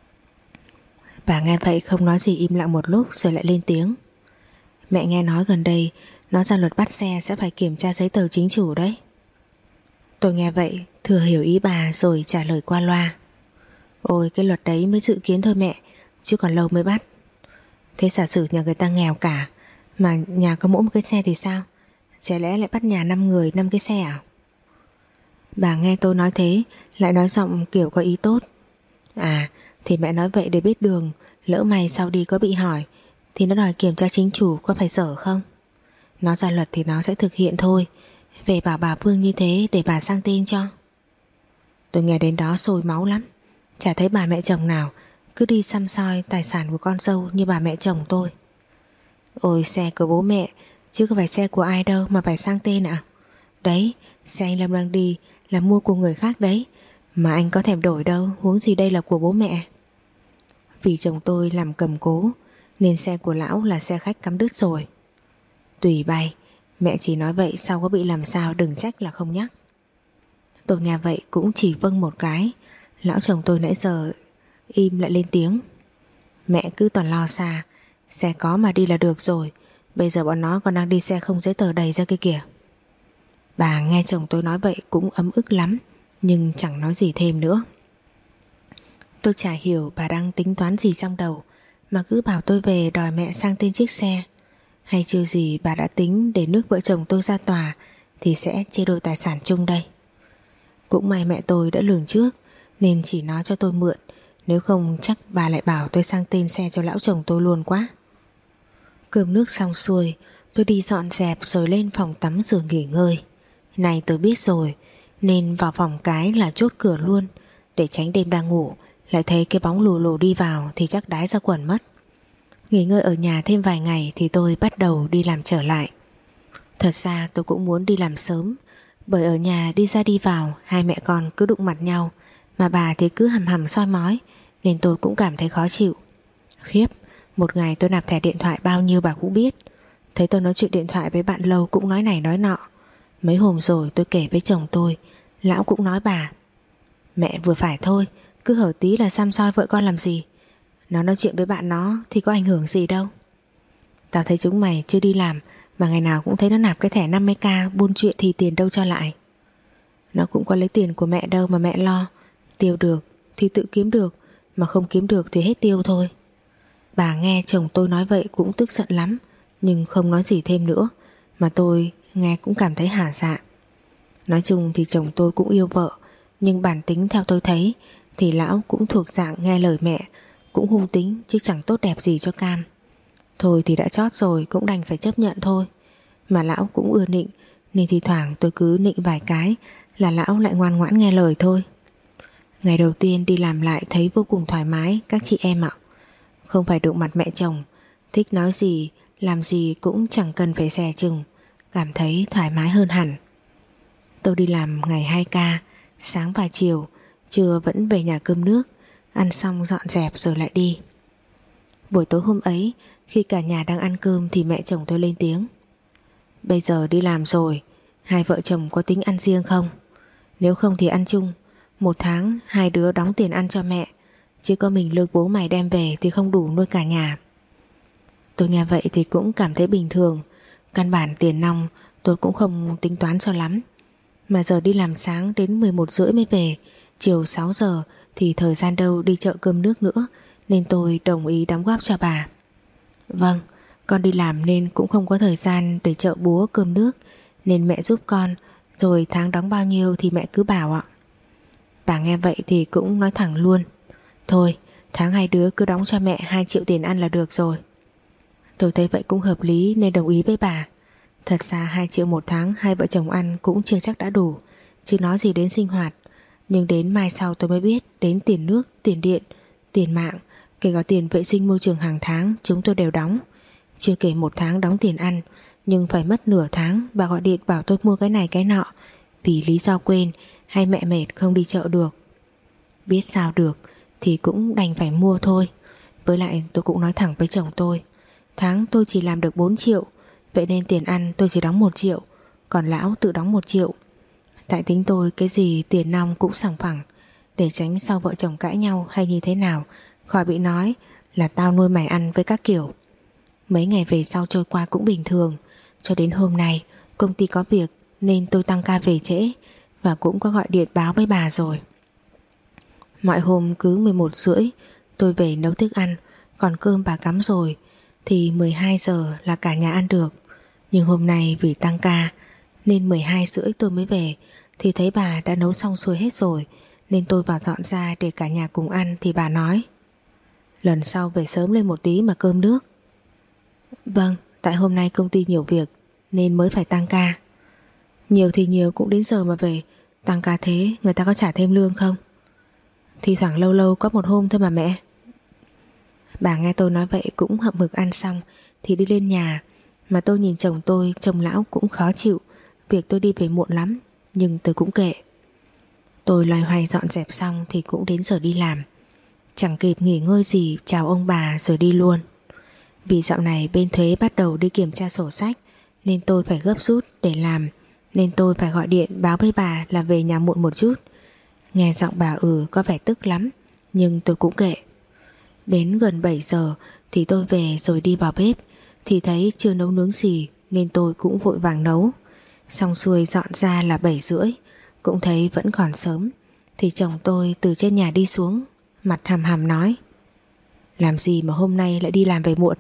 Speaker 2: Bà nghe vậy không nói gì, im lặng một lúc rồi lại lên tiếng: Mẹ nghe nói gần đây nó ra luật bắt xe sẽ phải kiểm tra giấy tờ chính chủ đấy. Tôi nghe vậy thừa hiểu ý bà rồi trả lời qua loa: Ôi cái luật đấy mới dự kiến thôi mẹ, chứ còn lâu mới bắt. Thế giả sử nhà người ta nghèo cả mà nhà có mỗi một cái xe thì sao? Chả lẽ lại bắt nhà 5 người 5 cái xe à? Bà nghe tôi nói thế lại nói giọng kiểu có ý tốt. À thì mẹ nói vậy để biết đường, lỡ mày sau đi có bị hỏi thì nó đòi kiểm tra chính chủ có phải dở không. Nó ra luật thì nó sẽ thực hiện thôi. Về bảo bà Phương như thế để bà sang tên cho. Tôi nghe đến đó sôi máu lắm. Chả thấy bà mẹ chồng nào cứ đi săm soi tài sản của con dâu như bà mẹ chồng tôi. Ôi xe của bố mẹ chứ có phải xe của ai đâu mà phải sang tên ạ. Đấy, xe anh Lâm đang đi là mua của người khác đấy, mà anh có thèm đổi đâu, huống gì đây là của bố mẹ. Vì chồng tôi làm cầm cố nên xe của lão là xe khách cắm đứt rồi. Tùy bay, mẹ chỉ nói vậy sau có bị làm sao đừng trách là không nhắc. Tôi nghe vậy cũng chỉ vâng một cái. Lão chồng tôi nãy giờ im lại lên tiếng. Mẹ cứ toàn lo xa, xe có mà đi là được rồi. Bây giờ bọn nó còn đang đi xe không giấy tờ đầy ra kia kìa. Bà nghe chồng tôi nói vậy cũng ấm ức lắm, nhưng chẳng nói gì thêm nữa. Tôi chả hiểu bà đang tính toán gì trong đầu mà cứ bảo tôi về đòi mẹ sang tên chiếc xe. Hay chưa gì bà đã tính để nước vợ chồng tôi ra tòa thì sẽ chia đôi tài sản chung đây. Cũng may mẹ tôi đã lường trước nên chỉ nói cho tôi mượn, nếu không chắc bà lại bảo tôi sang tên xe cho lão chồng tôi luôn quá. Cơm nước xong xuôi, tôi đi dọn dẹp rồi lên phòng tắm rửa nghỉ ngơi. Này tôi biết rồi, nên vào phòng cái là chốt cửa luôn, để tránh đêm đang ngủ lại thấy cái bóng lù lù đi vào thì chắc đái ra quần mất. Nghỉ ngơi ở nhà thêm vài ngày thì tôi bắt đầu đi làm trở lại. Thật ra tôi cũng muốn đi làm sớm, bởi ở nhà đi ra đi vào hai mẹ con cứ đụng mặt nhau, mà bà thì cứ hằm hằm soi mói, nên tôi cũng cảm thấy khó chịu. Khiếp, một ngày tôi nạp thẻ điện thoại bao nhiêu bà cũng biết. Thấy tôi nói chuyện điện thoại với bạn lâu cũng nói này nói nọ. Mấy hôm rồi tôi kể với chồng tôi, lão cũng nói bà: mẹ vừa phải thôi, cứ hở tí là xăm soi vợ con làm gì. Nó nói chuyện với bạn nó thì có ảnh hưởng gì đâu. Tao thấy chúng mày chưa đi làm mà ngày nào cũng thấy nó nạp cái thẻ 50k buôn chuyện thì tiền đâu cho lại. Nó cũng có lấy tiền của mẹ đâu mà mẹ lo. Tiêu được thì tự kiếm được, mà không kiếm được thì hết tiêu thôi. Bà nghe chồng tôi nói vậy cũng tức giận lắm, nhưng không nói gì thêm nữa, mà tôi nghe cũng cảm thấy hả dạ. Nói chung thì chồng tôi cũng yêu vợ, nhưng bản tính theo tôi thấy thì lão cũng thuộc dạng nghe lời mẹ, cũng hung tính chứ chẳng tốt đẹp gì cho cam. Thôi thì đã chót rồi cũng đành phải chấp nhận thôi. Mà lão cũng ưa nịnh, nên thi thoảng tôi cứ nịnh vài cái là lão lại ngoan ngoãn nghe lời thôi. Ngày đầu tiên đi làm lại thấy vô cùng thoải mái các chị em ạ. Không phải đụng mặt mẹ chồng, thích nói gì làm gì cũng chẳng cần phải dè chừng, cảm thấy thoải mái hơn hẳn. Tôi đi làm ngày 2 ca, sáng và chiều, trưa vẫn về nhà cơm nước, ăn xong dọn dẹp rồi lại đi. Buổi tối hôm ấy, khi cả nhà đang ăn cơm thì mẹ chồng tôi lên tiếng: bây giờ đi làm rồi, hai vợ chồng có tính ăn riêng không? Nếu không thì ăn chung, 1 tháng hai đứa đóng tiền ăn cho mẹ, chứ có mình lương bố mày đem về thì không đủ nuôi cả nhà. Tôi nghe vậy thì cũng cảm thấy bình thường. Căn bản tiền nong tôi cũng không tính toán cho lắm, mà giờ đi làm sáng đến 11 rưỡi mới về, chiều 6 giờ thì thời gian đâu đi chợ cơm nước nữa, nên tôi đồng ý đóng góp cho bà. Vâng, con đi làm nên cũng không có thời gian để chợ búa cơm nước, nên mẹ giúp con, rồi tháng đóng bao nhiêu thì mẹ cứ bảo ạ. Bà nghe vậy thì cũng nói thẳng luôn: thôi, tháng hai đứa cứ đóng cho mẹ 2 triệu tiền ăn là được rồi. Tôi thấy vậy cũng hợp lý nên đồng ý với bà. Thật ra 2 triệu 1 tháng hai vợ chồng ăn cũng chưa chắc đã đủ, chứ nói gì đến sinh hoạt. Nhưng đến mai sau tôi mới biết đến tiền nước, tiền điện, tiền mạng, kể cả tiền vệ sinh môi trường hàng tháng chúng tôi đều đóng. Chưa kể 1 tháng đóng tiền ăn, nhưng phải mất nửa tháng bà gọi điện bảo tôi mua cái này cái nọ, vì lý do quên hay mẹ mệt không đi chợ được. Biết sao được thì cũng đành phải mua thôi. Với lại tôi cũng nói thẳng với chồng tôi: tháng tôi chỉ làm được 4 triệu, vậy nên tiền ăn tôi chỉ đóng 1 triệu, còn lão tự đóng 1 triệu. Tại tính tôi cái gì tiền nong cũng sòng phẳng, để tránh sau vợ chồng cãi nhau hay như thế nào khỏi bị nói là tao nuôi mày ăn với các kiểu. Mấy ngày về sau trôi qua cũng bình thường, cho đến hôm nay công ty có việc nên tôi tăng ca về trễ, và cũng có gọi điện báo với bà rồi. Mọi hôm cứ 11 rưỡi tôi về nấu thức ăn, còn cơm bà cắm rồi thì 12 giờ là cả nhà ăn được. Nhưng hôm nay vì tăng ca nên 12:30 tôi mới về, thì thấy bà đã nấu xong xuôi hết rồi, nên tôi vào dọn ra để cả nhà cùng ăn. Thì bà nói lần sau về sớm lên một tí mà cơm nước. Vâng, tại hôm nay công ty nhiều việc nên mới phải tăng ca. Nhiều thì nhiều, cũng đến giờ mà về. Tăng ca thế người ta có trả thêm lương không? Thì thoảng lâu lâu có một hôm thôi mà mẹ. Bà nghe tôi nói vậy cũng hậm hực ăn xong thì đi lên nhà. Mà tôi nhìn chồng tôi, chồng lão cũng khó chịu việc tôi đi về muộn lắm, nhưng tôi cũng kệ. Tôi loay hoay dọn dẹp xong thì cũng đến giờ đi làm. Chẳng kịp nghỉ ngơi gì, chào ông bà rồi đi luôn. Vì dạo này bên thuế bắt đầu đi kiểm tra sổ sách nên tôi phải gấp rút để làm, nên tôi phải gọi điện báo với bà là về nhà muộn một chút. Nghe giọng bà có vẻ tức lắm, nhưng tôi cũng kệ. Đến gần 7 giờ thì tôi về rồi đi vào bếp, thì thấy chưa nấu nướng gì nên tôi cũng vội vàng nấu. Xong xuôi dọn ra là 7:30, cũng thấy vẫn còn sớm, thì chồng tôi từ trên nhà đi xuống, mặt hằm hằm nói: làm gì mà hôm nay lại đi làm về muộn?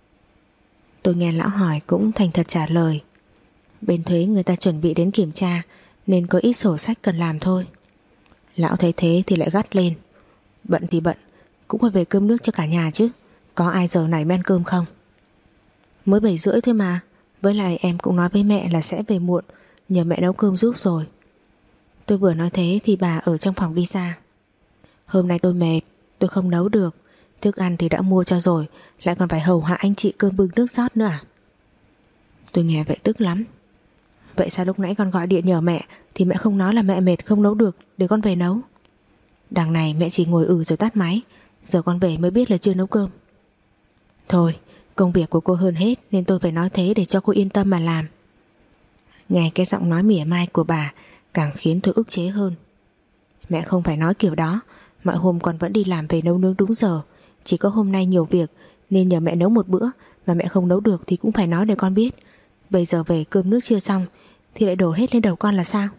Speaker 2: Tôi nghe lão hỏi cũng thành thật trả lời: bên thuế người ta chuẩn bị đến kiểm tra nên có ít sổ sách cần làm thôi. Lão thấy thế thì lại gắt lên: bận thì bận, cũng phải về cơm nước cho cả nhà chứ, có ai giờ này mới ăn cơm không? Mới 7:30 thôi mà, với lại em cũng nói với mẹ là sẽ về muộn, nhờ mẹ nấu cơm giúp rồi. Tôi vừa nói thế thì bà ở trong phòng đi ra: hôm nay tôi mệt, tôi không nấu được, thức ăn thì đã mua cho rồi, lại còn phải hầu hạ anh chị cơm bưng nước rót nữa à? Tôi nghe vậy tức lắm: vậy sao lúc nãy con gọi điện nhờ mẹ thì mẹ không nói là mẹ mệt không nấu được để con về nấu? Đằng này mẹ chỉ ngồi rồi tắt máy, giờ con về mới biết là chưa nấu cơm. Thôi, công việc của cô hơn hết nên tôi phải nói thế để cho cô yên tâm mà làm. Nghe cái giọng nói mỉa mai của bà càng khiến tôi ức chế hơn. Mẹ không phải nói kiểu đó, mọi hôm con vẫn đi làm về nấu nướng đúng giờ, chỉ có hôm nay nhiều việc nên nhờ mẹ nấu một bữa, mà mẹ không nấu được thì cũng phải nói để con biết. Bây giờ về cơm nước chưa xong thì lại đổ hết lên đầu con là sao?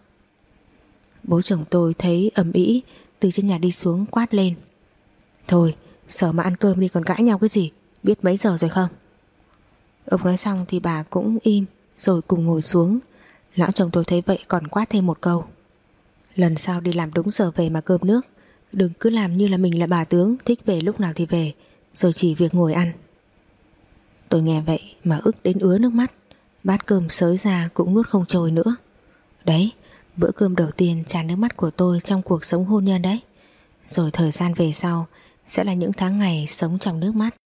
Speaker 2: Bố chồng tôi thấy ầm ĩ từ trên nhà đi xuống quát lên: thôi, sợ mà ăn cơm đi còn cãi nhau cái gì, biết mấy giờ rồi không? Ông nói xong thì bà cũng im rồi cùng ngồi xuống. Lão chồng tôi thấy vậy còn quát thêm một câu: lần sau đi làm đúng giờ về mà cơm nước, đừng cứ làm như là mình là bà tướng, thích về lúc nào thì về, rồi chỉ việc ngồi ăn. Tôi nghe vậy mà ức đến ứa nước mắt, bát cơm xới ra cũng nuốt không trôi nữa. Đấy, bữa cơm đầu tiên tràn nước mắt của tôi trong cuộc sống hôn nhân đấy. Rồi thời gian về sau sẽ là những tháng ngày sống trong nước mắt.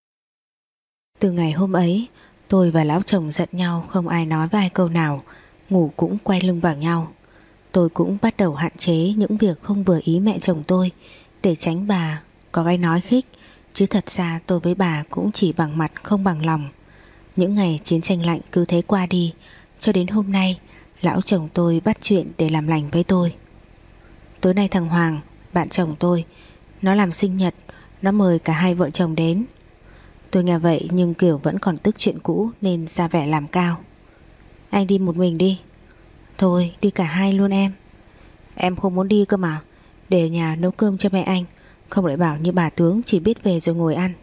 Speaker 2: Từ ngày hôm ấy, tôi và lão chồng giận nhau, không ai nói với ai câu nào, ngủ cũng quay lưng vào nhau. Tôi cũng bắt đầu hạn chế những việc không vừa ý mẹ chồng tôi để tránh bà có cái nói khích, chứ thật ra tôi với bà cũng chỉ bằng mặt không bằng lòng. Những ngày chiến tranh lạnh cứ thế qua đi, cho đến hôm nay lão chồng tôi bắt chuyện để làm lành với tôi. Tối nay thằng Hoàng, bạn chồng tôi, nó làm sinh nhật, nó mời cả hai vợ chồng đến. Tôi nghe vậy nhưng kiểu vẫn còn tức chuyện cũ nên ra vẻ làm cao: anh đi một mình đi. Thôi đi cả hai luôn em. Em không muốn đi cơ mà, để ở nhà nấu cơm cho mẹ anh, không lại bảo như bà tướng chỉ biết về rồi ngồi ăn.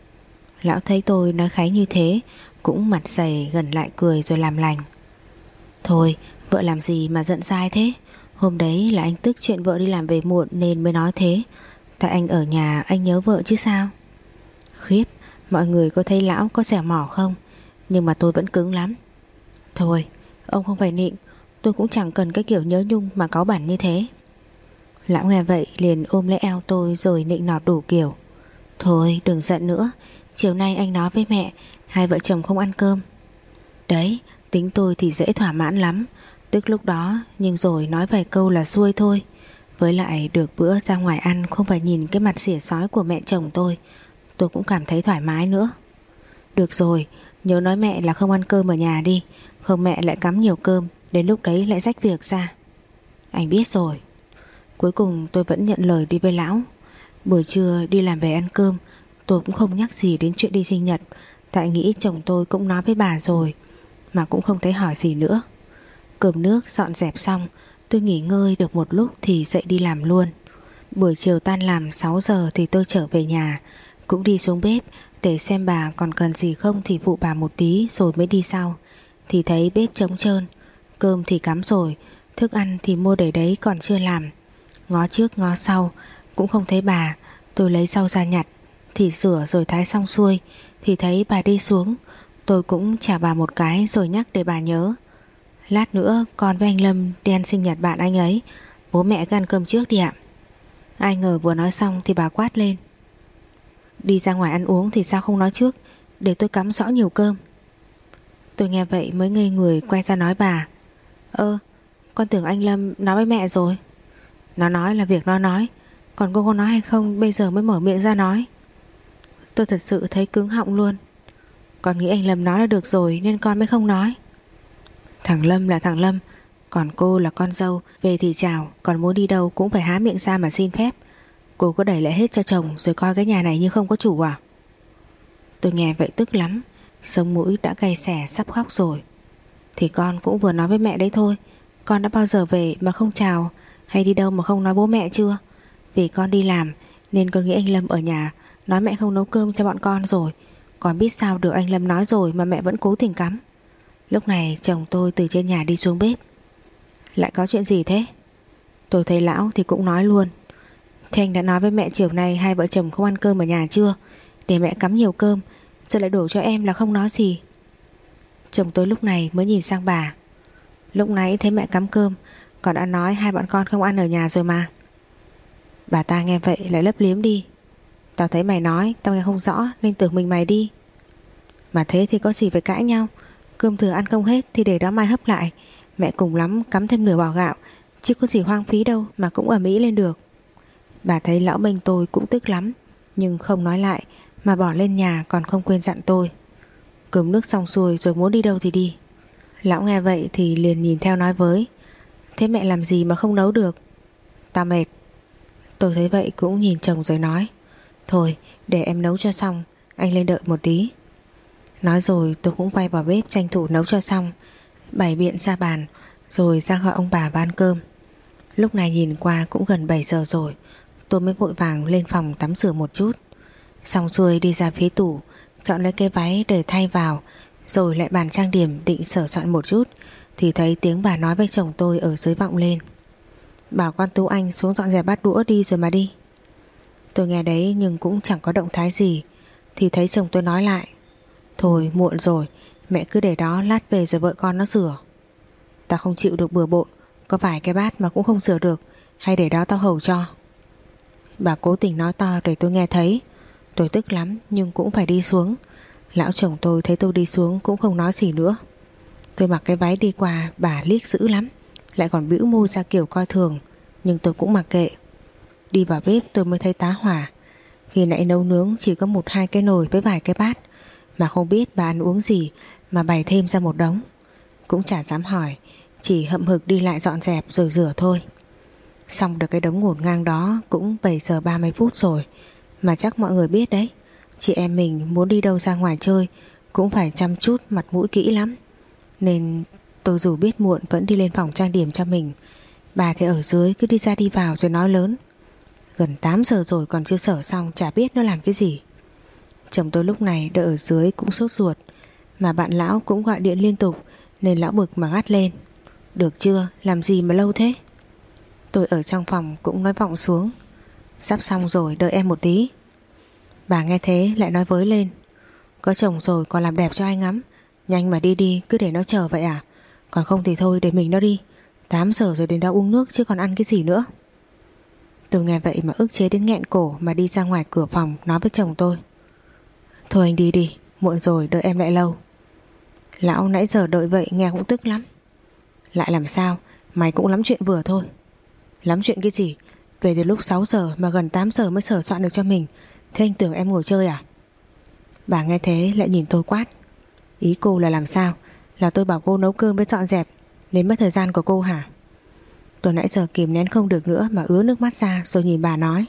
Speaker 2: Lão thấy tôi nói kháy như thế cũng mặt dày gần lại cười rồi làm lành: thôi, vợ làm gì mà giận dai thế, hôm đấy là anh tức chuyện vợ đi làm về muộn nên mới nói thế, tại anh ở nhà anh nhớ vợ chứ sao. Khiếp, mọi người có thấy lão có dẻo mỏ không? Nhưng mà tôi vẫn cứng lắm: thôi, ông không phải nịnh, tôi cũng chẳng cần cái kiểu nhớ nhung mà cáu bẳn như thế. Lão nghe vậy liền ôm lấy eo tôi rồi nịnh nọt đủ kiểu: thôi đừng giận nữa, chiều nay anh nói với mẹ hai vợ chồng không ăn cơm. Đấy, tính tôi thì dễ thỏa mãn lắm, tức lúc đó, nhưng rồi nói vài câu là xuôi thôi. Với lại được bữa ra ngoài ăn không phải nhìn cái mặt xỉa xói của mẹ chồng tôi cũng cảm thấy thoải mái nữa. Được rồi, nhớ nói mẹ là không ăn cơm ở nhà đi, không mẹ lại cắm nhiều cơm, đến lúc đấy lại rách việc ra. Anh biết rồi. Cuối cùng tôi vẫn nhận lời đi với lão. Buổi trưa đi làm về ăn cơm, tôi cũng không nhắc gì đến chuyện đi sinh nhật, tại nghĩ chồng tôi cũng nói với bà rồi, mà cũng không thấy hỏi gì nữa. Cơm nước dọn dẹp xong, tôi nghỉ ngơi được một lúc thì dậy đi làm luôn. Buổi chiều tan làm 6 giờ thì tôi trở về nhà, cũng đi xuống bếp để xem bà còn cần gì không thì phụ bà một tí rồi mới đi sau. thì thấy bếp trống trơn, cơm thì cắm rồi, thức ăn thì mua để đấy còn chưa làm. Ngó trước ngó sau cũng không thấy bà. Tôi lấy rau ra nhặt thì rửa rồi thái xong xuôi thì thấy bà đi xuống. Tôi cũng chào bà một cái rồi nhắc để bà nhớ. Lát nữa con với anh Lâm đi ăn sinh nhật bạn anh ấy, bố mẹ cứ ăn cơm trước đi ạ. Ai ngờ vừa nói xong thì bà quát lên: đi ra ngoài ăn uống thì sao không nói trước, để tôi cắm rõ nhiều cơm. Tôi nghe vậy mới ngây người quay ra nói bà: con tưởng anh Lâm nói với mẹ rồi. Nó nói là việc nó nói, còn cô có nói hay không bây giờ mới mở miệng ra nói. Tôi thật sự thấy cứng họng luôn. Con nghĩ anh Lâm nói là được rồi nên con mới không nói. Thằng Lâm là thằng Lâm, còn cô là con dâu, về thì chào, còn muốn đi đâu cũng phải há miệng ra mà xin phép. Cô có đẩy lại hết cho chồng rồi coi cái nhà này như không có chủ à? Tôi nghe vậy tức lắm, sống mũi đã cay xè sắp khóc rồi. Thì con cũng vừa nói với mẹ đấy thôi. Con đã bao giờ về mà không chào, hay đi đâu mà không nói bố mẹ chưa? Vì con đi làm nên con nghĩ anh Lâm ở nhà nói mẹ không nấu cơm cho bọn con rồi. Con biết sao được, anh Lâm nói rồi mà mẹ vẫn cố tình cắm. Lúc này chồng tôi từ trên nhà đi xuống bếp. Lại có chuyện gì thế? Tôi thấy lão thì cũng nói luôn: thế anh đã nói với mẹ chiều nay hai vợ chồng không ăn cơm ở nhà chưa? Để mẹ cắm nhiều cơm, giờ lại đổ cho em là không nói gì. Chồng tôi lúc này mới nhìn sang bà: lúc nãy thấy mẹ cắm cơm, còn đã nói hai bọn con không ăn ở nhà rồi mà. Bà ta nghe vậy lại lấp liếm đi: tao thấy mày nói, tao nghe không rõ nên tưởng mình mày đi. Mà thế thì có gì phải cãi nhau, cơm thừa ăn không hết thì để đó mai hấp lại. Mẹ cùng lắm cắm thêm nửa bào gạo, chứ có gì hoang phí đâu mà cũng ầm ĩ lên được. Bà thấy lão bênh tôi cũng tức lắm, nhưng không nói lại mà bỏ lên nhà, còn không quên dặn tôi: cơm nước xong xuôi rồi muốn đi đâu thì đi. Lão nghe vậy thì liền nhìn theo nói với: thế mẹ làm gì mà không nấu được? Tao mệt. Tôi thấy vậy cũng nhìn chồng rồi nói: thôi để em nấu cho xong, anh lên đợi một tí. Nói rồi tôi cũng quay vào bếp tranh thủ nấu cho xong, bày biện ra bàn rồi ra gọi ông bà vào ăn cơm. Lúc này nhìn qua cũng gần 7 giờ rồi. Tôi mới vội vàng lên phòng tắm rửa một chút. Xong xuôi đi ra phía tủ, chọn lấy cái váy để thay vào, rồi lại bàn trang điểm định sửa soạn một chút thì thấy tiếng bà nói với chồng tôi ở dưới vọng lên: bảo con Tú Anh xuống dọn dẹp bát đũa đi rồi mà đi. Tôi nghe đấy nhưng cũng chẳng có động thái gì, thì thấy chồng tôi nói lại: thôi muộn rồi, mẹ cứ để đó, lát về rồi vợ con nó rửa. Tao không chịu được bừa bộn, có vài cái bát mà cũng không rửa được, hay để đó tao hầu cho. Bà cố tình nói to để tôi nghe thấy. Tôi tức lắm nhưng cũng phải đi xuống. Lão chồng tôi thấy tôi đi xuống cũng không nói gì nữa. Tôi mặc cái váy đi qua, bà liếc dữ lắm, lại còn bĩu môi ra kiểu coi thường, nhưng tôi cũng mặc kệ. Đi vào bếp tôi mới thấy tá hỏa. Khi nãy nấu nướng chỉ có 1-2 cái nồi với vài cái bát, mà không biết bà ăn uống gì mà bày thêm ra một đống. Cũng chả dám hỏi, chỉ hậm hực đi lại dọn dẹp rồi rửa thôi. Xong được cái đống ngổn ngang đó cũng 7 giờ 30 phút rồi. Mà chắc mọi người biết đấy, chị em mình muốn đi đâu ra ngoài chơi cũng phải chăm chút mặt mũi kỹ lắm. Nên tôi dù biết muộn vẫn đi lên phòng trang điểm cho mình. Bà thì ở dưới cứ đi ra đi vào rồi nói lớn: gần 8 giờ rồi còn chưa sửa xong, chả biết nó làm cái gì. Chồng tôi lúc này đợi ở dưới cũng sốt ruột, mà bạn lão cũng gọi điện liên tục nên lão bực mà gắt lên: được chưa, làm gì mà lâu thế? Tôi ở trong phòng cũng nói vọng xuống: sắp xong rồi, đợi em một tí. Bà nghe thế lại nói với lên: có chồng rồi còn làm đẹp cho ai ngắm, nhanh mà đi đi, cứ để nó chờ vậy à? Còn không thì thôi để mình nó đi, 8 giờ rồi đến đó uống nước chứ còn ăn cái gì nữa. Tôi nghe vậy mà ức chế đến nghẹn cổ mà đi ra ngoài cửa phòng nói với chồng tôi: thôi anh đi đi, muộn rồi đợi em lại lâu. Lão nãy giờ đợi vậy nghe cũng tức lắm. Lại làm sao, mày cũng lắm chuyện vừa thôi. Lắm chuyện cái gì, về từ lúc 6 giờ mà gần 8 giờ mới sửa soạn được cho mình. Thế anh tưởng em ngồi chơi à? Bà nghe thế lại nhìn tôi quát: ý cô là làm sao? Là tôi bảo cô nấu cơm với dọn dẹp nên mất thời gian của cô hả? Tôi nãy giờ kìm nén không được nữa mà ứa nước mắt ra rồi nhìn bà nói: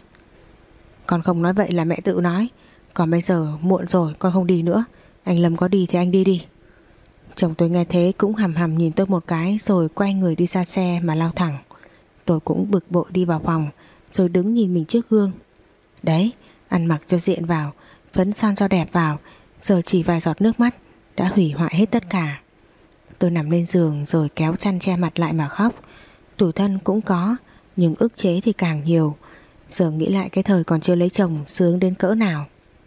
Speaker 2: con không nói vậy là mẹ tự nói. Còn bây giờ muộn rồi con không đi nữa, anh Lâm có đi thì anh đi đi. Chồng tôi nghe thế cũng hằm hằm nhìn tôi một cái rồi quay người đi ra xe mà lao thẳng. Tôi cũng bực bội đi vào phòng rồi đứng nhìn mình trước gương. Đấy, ăn mặc cho diện vào, phấn son cho đẹp vào, giờ chỉ vài giọt nước mắt đã hủy hoại hết tất cả. Tôi nằm lên giường rồi kéo chăn che mặt lại mà khóc. Tủi thân cũng có, nhưng ức chế thì càng nhiều. Giờ nghĩ lại cái thời còn chưa lấy chồng sướng đến cỡ nào.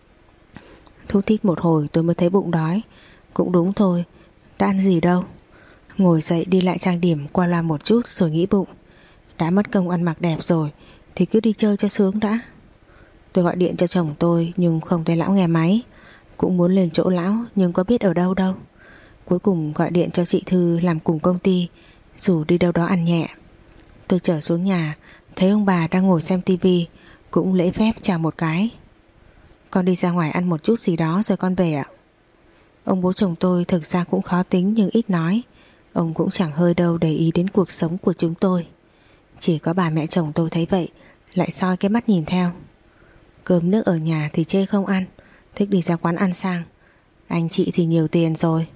Speaker 2: Thút thít một hồi tôi mới thấy bụng đói. Cũng đúng thôi, đã ăn gì đâu. Ngồi dậy đi lại trang điểm qua loa một chút rồi nghĩ bụng, đã mất công ăn mặc đẹp rồi thì cứ đi chơi cho sướng đã. Tôi gọi điện cho chồng tôi nhưng không thấy lão nghe máy. Cũng muốn lên chỗ lão nhưng có biết ở đâu đâu. Cuối cùng gọi điện cho chị Thư làm cùng công ty, rủ đi đâu đó ăn nhẹ. Tôi trở xuống nhà, thấy ông bà đang ngồi xem tivi, cũng lễ phép chào một cái. Con đi ra ngoài ăn một chút gì đó rồi con về ạ. Ông bố chồng tôi thực ra cũng khó tính nhưng ít nói. Ông cũng chẳng hơi đâu để ý đến cuộc sống của chúng tôi. Chỉ có bà mẹ chồng tôi thấy vậy lại soi cái mắt nhìn theo. Cơm nước ở nhà thì chê không ăn, thích đi ra quán ăn sang. Anh chị thì nhiều tiền rồi.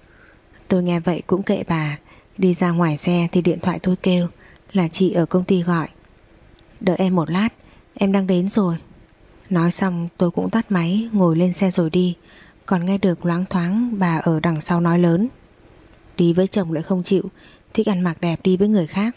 Speaker 2: Tôi nghe vậy cũng kệ bà. Đi ra ngoài xe thì điện thoại tôi kêu là chị ở công ty gọi. Đợi em một lát, em đang đến rồi. Nói xong tôi cũng tắt máy, ngồi lên xe rồi đi. Còn nghe được loáng thoáng bà ở đằng sau nói lớn: đi với chồng lại không chịu, thích ăn mặc đẹp đi với người khác.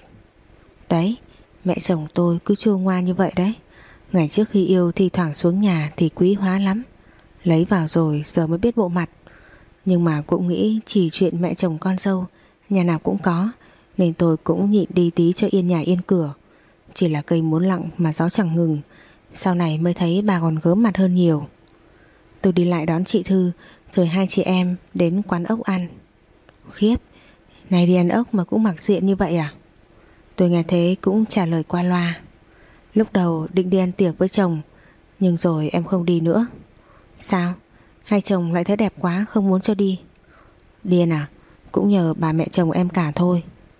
Speaker 2: Đấy, mẹ chồng tôi cứ chua ngoa như vậy đấy. Ngày trước khi yêu thi thoảng xuống nhà thì quý hóa lắm, lấy vào rồi giờ mới biết bộ mặt. Nhưng mà cũng nghĩ chỉ chuyện mẹ chồng con dâu nhà nào cũng có, nên tôi cũng nhịn đi tí cho yên nhà yên cửa. Chỉ là cây muốn lặng mà gió chẳng ngừng. Sau này mới thấy bà còn gớm mặt hơn nhiều. Tôi đi lại đón chị Thư, rồi hai chị em đến quán ốc ăn. Khiếp, này đi ăn ốc mà cũng mặc diện như vậy à? Tôi nghe thế cũng trả lời qua loa. Lúc đầu định đi ăn tiệc với chồng, nhưng rồi em không đi nữa. Sao? Hai chồng lại thấy đẹp quá không muốn cho đi? Điên à? Cũng nhờ bà mẹ chồng em cả thôi.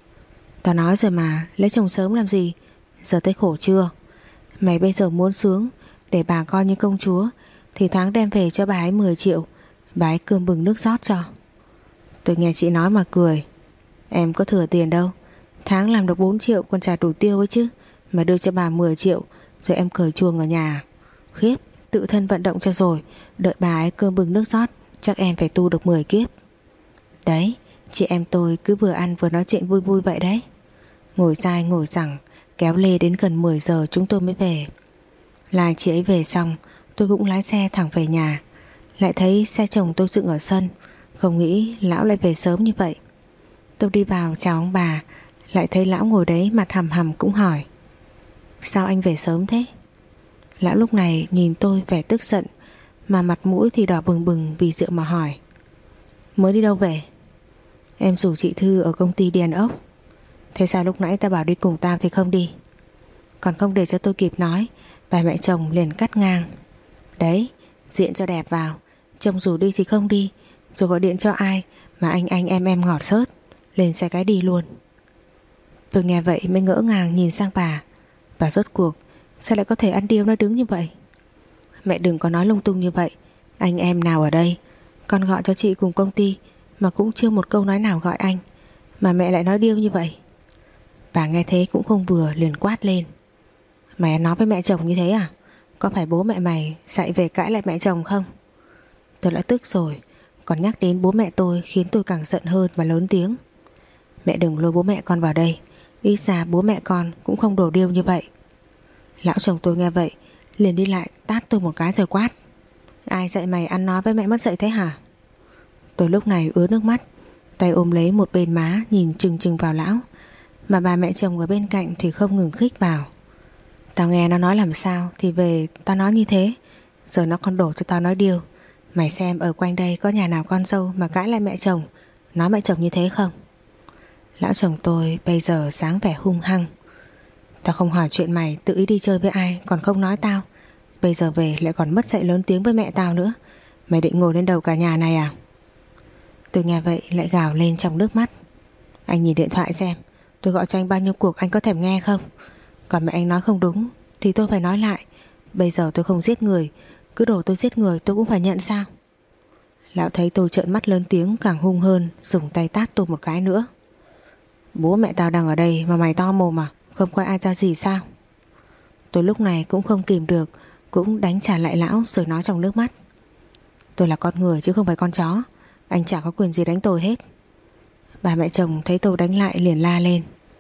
Speaker 2: Tao nói rồi mà, lấy chồng sớm làm gì? Giờ thấy khổ chưa? Mày bây giờ muốn sướng, để bà coi như công chúa, thì tháng đem về cho bà ấy 10 triệu, bà ấy cơm bừng nước rót cho. Tôi nghe chị nói mà cười. Em có thừa tiền đâu, tháng làm được 4 triệu còn trả đủ tiêu ấy chứ. Mà đưa cho bà 10 triệu rồi em cởi chuồng ở nhà. Khiếp, tự thân vận động cho rồi, đợi bà ấy cơm bừng nước rót, chắc em phải tu được 10 kiếp. Đấy, chị em tôi cứ vừa ăn vừa nói chuyện vui vui vậy đấy. Ngồi dai ngồi dẳng kéo lê đến gần 10 giờ chúng tôi mới về. Là chị ấy về xong, tôi cũng lái xe thẳng về nhà. Lại thấy xe chồng tôi dựng ở sân, không nghĩ lão lại về sớm như vậy. Tôi đi vào chào ông bà, lại thấy lão ngồi đấy mặt hầm hầm cũng hỏi: sao anh về sớm thế? Lão lúc này nhìn tôi vẻ tức giận, mà mặt mũi thì đỏ bừng bừng vì rượu mà hỏi: mới đi đâu về? Em rủ chị Thư ở công ty đi ăn ốc. Thế sao lúc nãy ta bảo đi cùng tao thì không đi? Còn không để cho tôi kịp nói, bà mẹ chồng liền cắt ngang: đấy, diện cho đẹp vào, chồng rủ đi thì không đi, rồi gọi điện cho ai mà anh em ngọt xớt, lên xe cái đi luôn. Tôi nghe vậy mới ngỡ ngàng nhìn sang bà. Và rốt cuộc sao lại có thể ăn điêu nói đứng như vậy? Mẹ đừng có nói lung tung như vậy. Anh em nào ở đây? Con gọi cho chị cùng công ty mà cũng chưa một câu nói nào gọi anh, mà mẹ lại nói điêu như vậy. Bà nghe thế cũng không vừa, liền quát lên: mày nói với mẹ chồng như thế à? Có phải bố mẹ mày dạy về cãi lại mẹ chồng không? Tôi đã tức rồi, còn nhắc đến bố mẹ tôi khiến tôi càng giận hơn và lớn tiếng: mẹ đừng lôi bố mẹ con vào đây, ít ra bố mẹ con cũng không đổ điêu như vậy. Lão chồng tôi nghe vậy liền đi lại tát tôi một cái rồi quát: ai dạy mày ăn nói với mẹ mất dạy thế hả? Tôi lúc này ứa nước mắt, tay ôm lấy một bên má nhìn chừng chừng vào lão. Mà bà mẹ chồng ở bên cạnh thì không ngừng khích vào: tao nghe nó nói làm sao thì về tao nói như thế, giờ nó còn đổ cho tao nói điêu. Mày xem ở quanh đây có nhà nào con dâu mà cãi lại mẹ chồng, nói mẹ chồng như thế không? Lão chồng tôi bây giờ sáng vẻ hung hăng: tao không hỏi chuyện mày tự ý đi chơi với ai còn không nói tao, bây giờ về lại còn mất dạy lớn tiếng với mẹ tao nữa. Mày định ngồi lên đầu cả nhà này à? Tôi nghe vậy lại gào lên trong nước mắt: anh nhìn điện thoại xem, tôi gọi cho anh bao nhiêu cuộc anh có thèm nghe không? Còn mẹ anh nói không đúng thì tôi phải nói lại. Bây giờ tôi không giết người, cứ đổ tôi giết người tôi cũng phải nhận sao? Lão thấy tôi trợn mắt lớn tiếng càng hung hơn, dùng tay tát tôi một cái nữa: bố mẹ tao đang ở đây mà mày to mồm à? Không coi ai ra gì sao? Tôi lúc này cũng không kìm được, cũng đánh trả lại lão rồi nói trong nước mắt: tôi là con người chứ không phải con chó, anh chả có quyền gì đánh tôi hết. Bà mẹ chồng thấy tôi đánh lại liền la lên: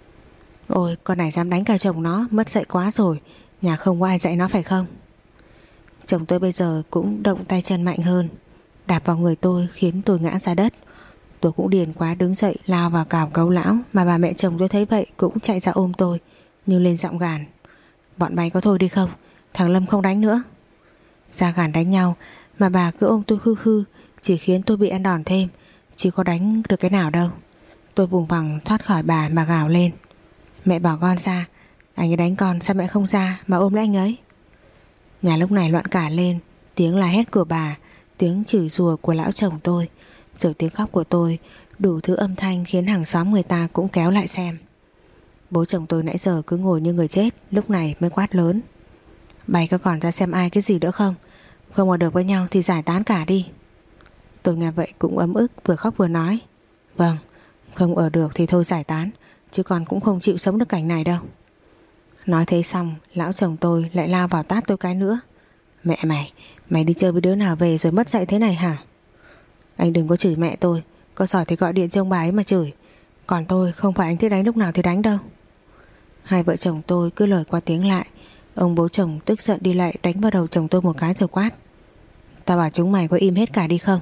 Speaker 2: Ôi, con này dám đánh cả chồng nó, mất dạy quá rồi. Nhà không có ai dạy nó phải không? Chồng tôi bây giờ cũng động tay chân mạnh hơn, đạp vào người tôi khiến tôi ngã ra đất. Tôi cũng điên quá đứng dậy lao vào cào cấu lão, mà bà mẹ chồng tôi thấy vậy cũng chạy ra ôm tôi, nhưng lên giọng gàn: Bọn mày có thôi đi không? Thằng Lâm không đánh nữa. Ra gàn đánh nhau mà bà cứ ôm tôi khư khư, chỉ khiến tôi bị ăn đòn thêm, chứ có đánh được cái nào đâu. Tôi vùng vằng thoát khỏi bà mà gào lên: Mẹ bảo con ra, anh ấy đánh con sao mẹ không ra mà ôm lấy anh ấy? Nhà lúc này loạn cả lên, tiếng la hét của bà, tiếng chửi rủa của lão chồng tôi, rồi tiếng khóc của tôi, đủ thứ âm thanh khiến hàng xóm người ta cũng kéo lại xem. Bố chồng tôi nãy giờ cứ ngồi như người chết, lúc này mới quát lớn: Mày có còn ra xem ai cái gì nữa không? Không ở được với nhau thì giải tán cả đi. Tôi nghe vậy cũng ấm ức, vừa khóc vừa nói: Vâng, không ở được thì thôi giải tán, chứ con cũng không chịu sống được cảnh này đâu. Nói thế xong, lão chồng tôi lại lao vào tát tôi cái nữa: Mẹ mày đi chơi với đứa nào về rồi mất dạy thế này hả? Anh đừng có chửi mẹ tôi, có giỏi thì gọi điện cho ông bà ấy mà chửi. Còn tôi không phải anh thích đánh lúc nào thì đánh đâu. Hai vợ chồng tôi cứ lời qua tiếng lại. Ông bố chồng tức giận đi lại đánh vào đầu chồng tôi một cái rồi quát: Tao bảo chúng mày có im hết cả đi không?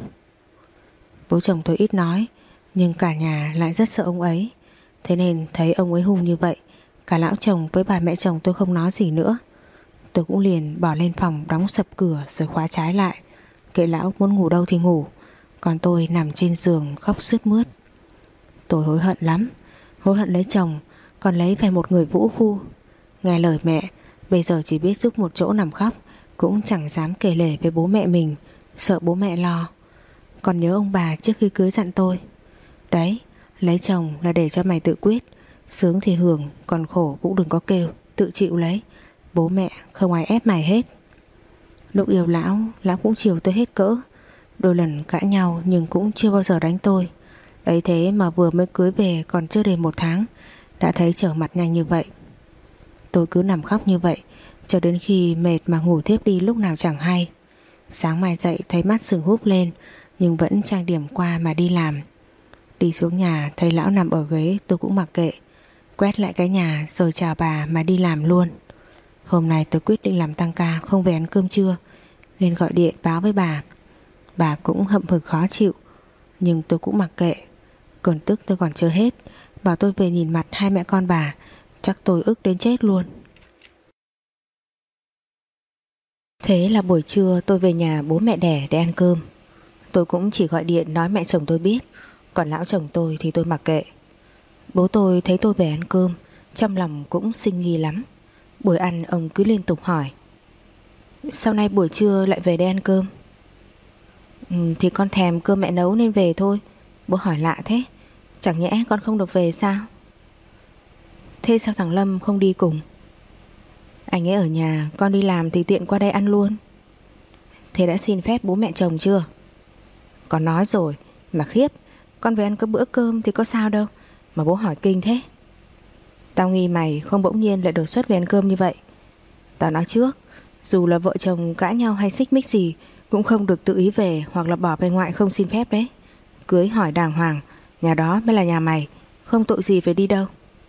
Speaker 2: Bố chồng tôi ít nói, nhưng cả nhà lại rất sợ ông ấy. Thế nên thấy ông ấy hung như vậy, cả lão chồng với bà mẹ chồng tôi không nói gì nữa. Tôi cũng liền bỏ lên phòng đóng sập cửa rồi khóa trái lại, kệ lão muốn ngủ đâu thì ngủ. Còn tôi nằm trên giường khóc sướt mướt. Tôi hối hận lắm, hối hận lấy chồng, còn lấy về một người vũ phu. Nghe lời mẹ, bây giờ chỉ biết giúp một chỗ nằm khóc, cũng chẳng dám kể lể với bố mẹ mình, sợ bố mẹ lo. Còn nhớ ông bà trước khi cưới dặn tôi: Đấy, lấy chồng là để cho mày tự quyết, sướng thì hưởng, còn khổ cũng đừng có kêu, tự chịu lấy. Bố mẹ không ai ép mày hết. Lúc yêu lão cũng chiều tôi hết cỡ. Đôi lần cãi nhau nhưng cũng chưa bao giờ đánh tôi. Ấy thế mà vừa mới cưới về còn chưa đầy 1 tháng đã thấy trở mặt nhanh như vậy. Tôi cứ nằm khóc như vậy cho đến khi mệt mà ngủ thiếp đi lúc nào chẳng hay. Sáng mai dậy thấy mắt sưng húp lên, nhưng vẫn trang điểm qua mà đi làm. Đi xuống nhà thấy lão nằm ở ghế, tôi cũng mặc kệ, quét lại cái nhà rồi chào bà mà đi làm luôn. Hôm nay tôi quyết định làm tăng ca, không về ăn cơm trưa, nên gọi điện báo với bà. Bà cũng hậm hực khó chịu, nhưng tôi cũng mặc kệ. Cơn tức tôi còn chưa hết, bảo tôi về nhìn mặt hai mẹ con bà, chắc tôi ức đến chết luôn. Thế là buổi trưa tôi về nhà bố mẹ đẻ để ăn cơm. Tôi cũng chỉ gọi điện nói mẹ chồng tôi biết, còn lão chồng tôi thì tôi mặc kệ. Bố tôi thấy tôi về ăn cơm, trong lòng cũng sinh nghi lắm. Buổi ăn ông cứ liên tục hỏi: Sau nay buổi trưa lại về đây ăn cơm? Thì con thèm cơm mẹ nấu nên về thôi. Bố hỏi lạ thế, chẳng nhẽ con không được về sao? Thế sao thằng Lâm không đi cùng? Anh ấy ở nhà, con đi làm thì tiện qua đây ăn luôn. Thế đã xin phép bố mẹ chồng chưa? Con nói rồi, mà khiếp, con về ăn có bữa cơm thì có sao đâu mà bố hỏi kinh thế. Tao nghi mày không bỗng nhiên lại đột xuất về ăn cơm như vậy. Tao nói trước, dù là vợ chồng cãi nhau hay xích mích gì cũng không được tự ý về hoặc là bỏ về ngoại không xin phép đấy. Cưới hỏi đàng hoàng, nhà đó mới là nhà mày, không tội gì phải đi đâu.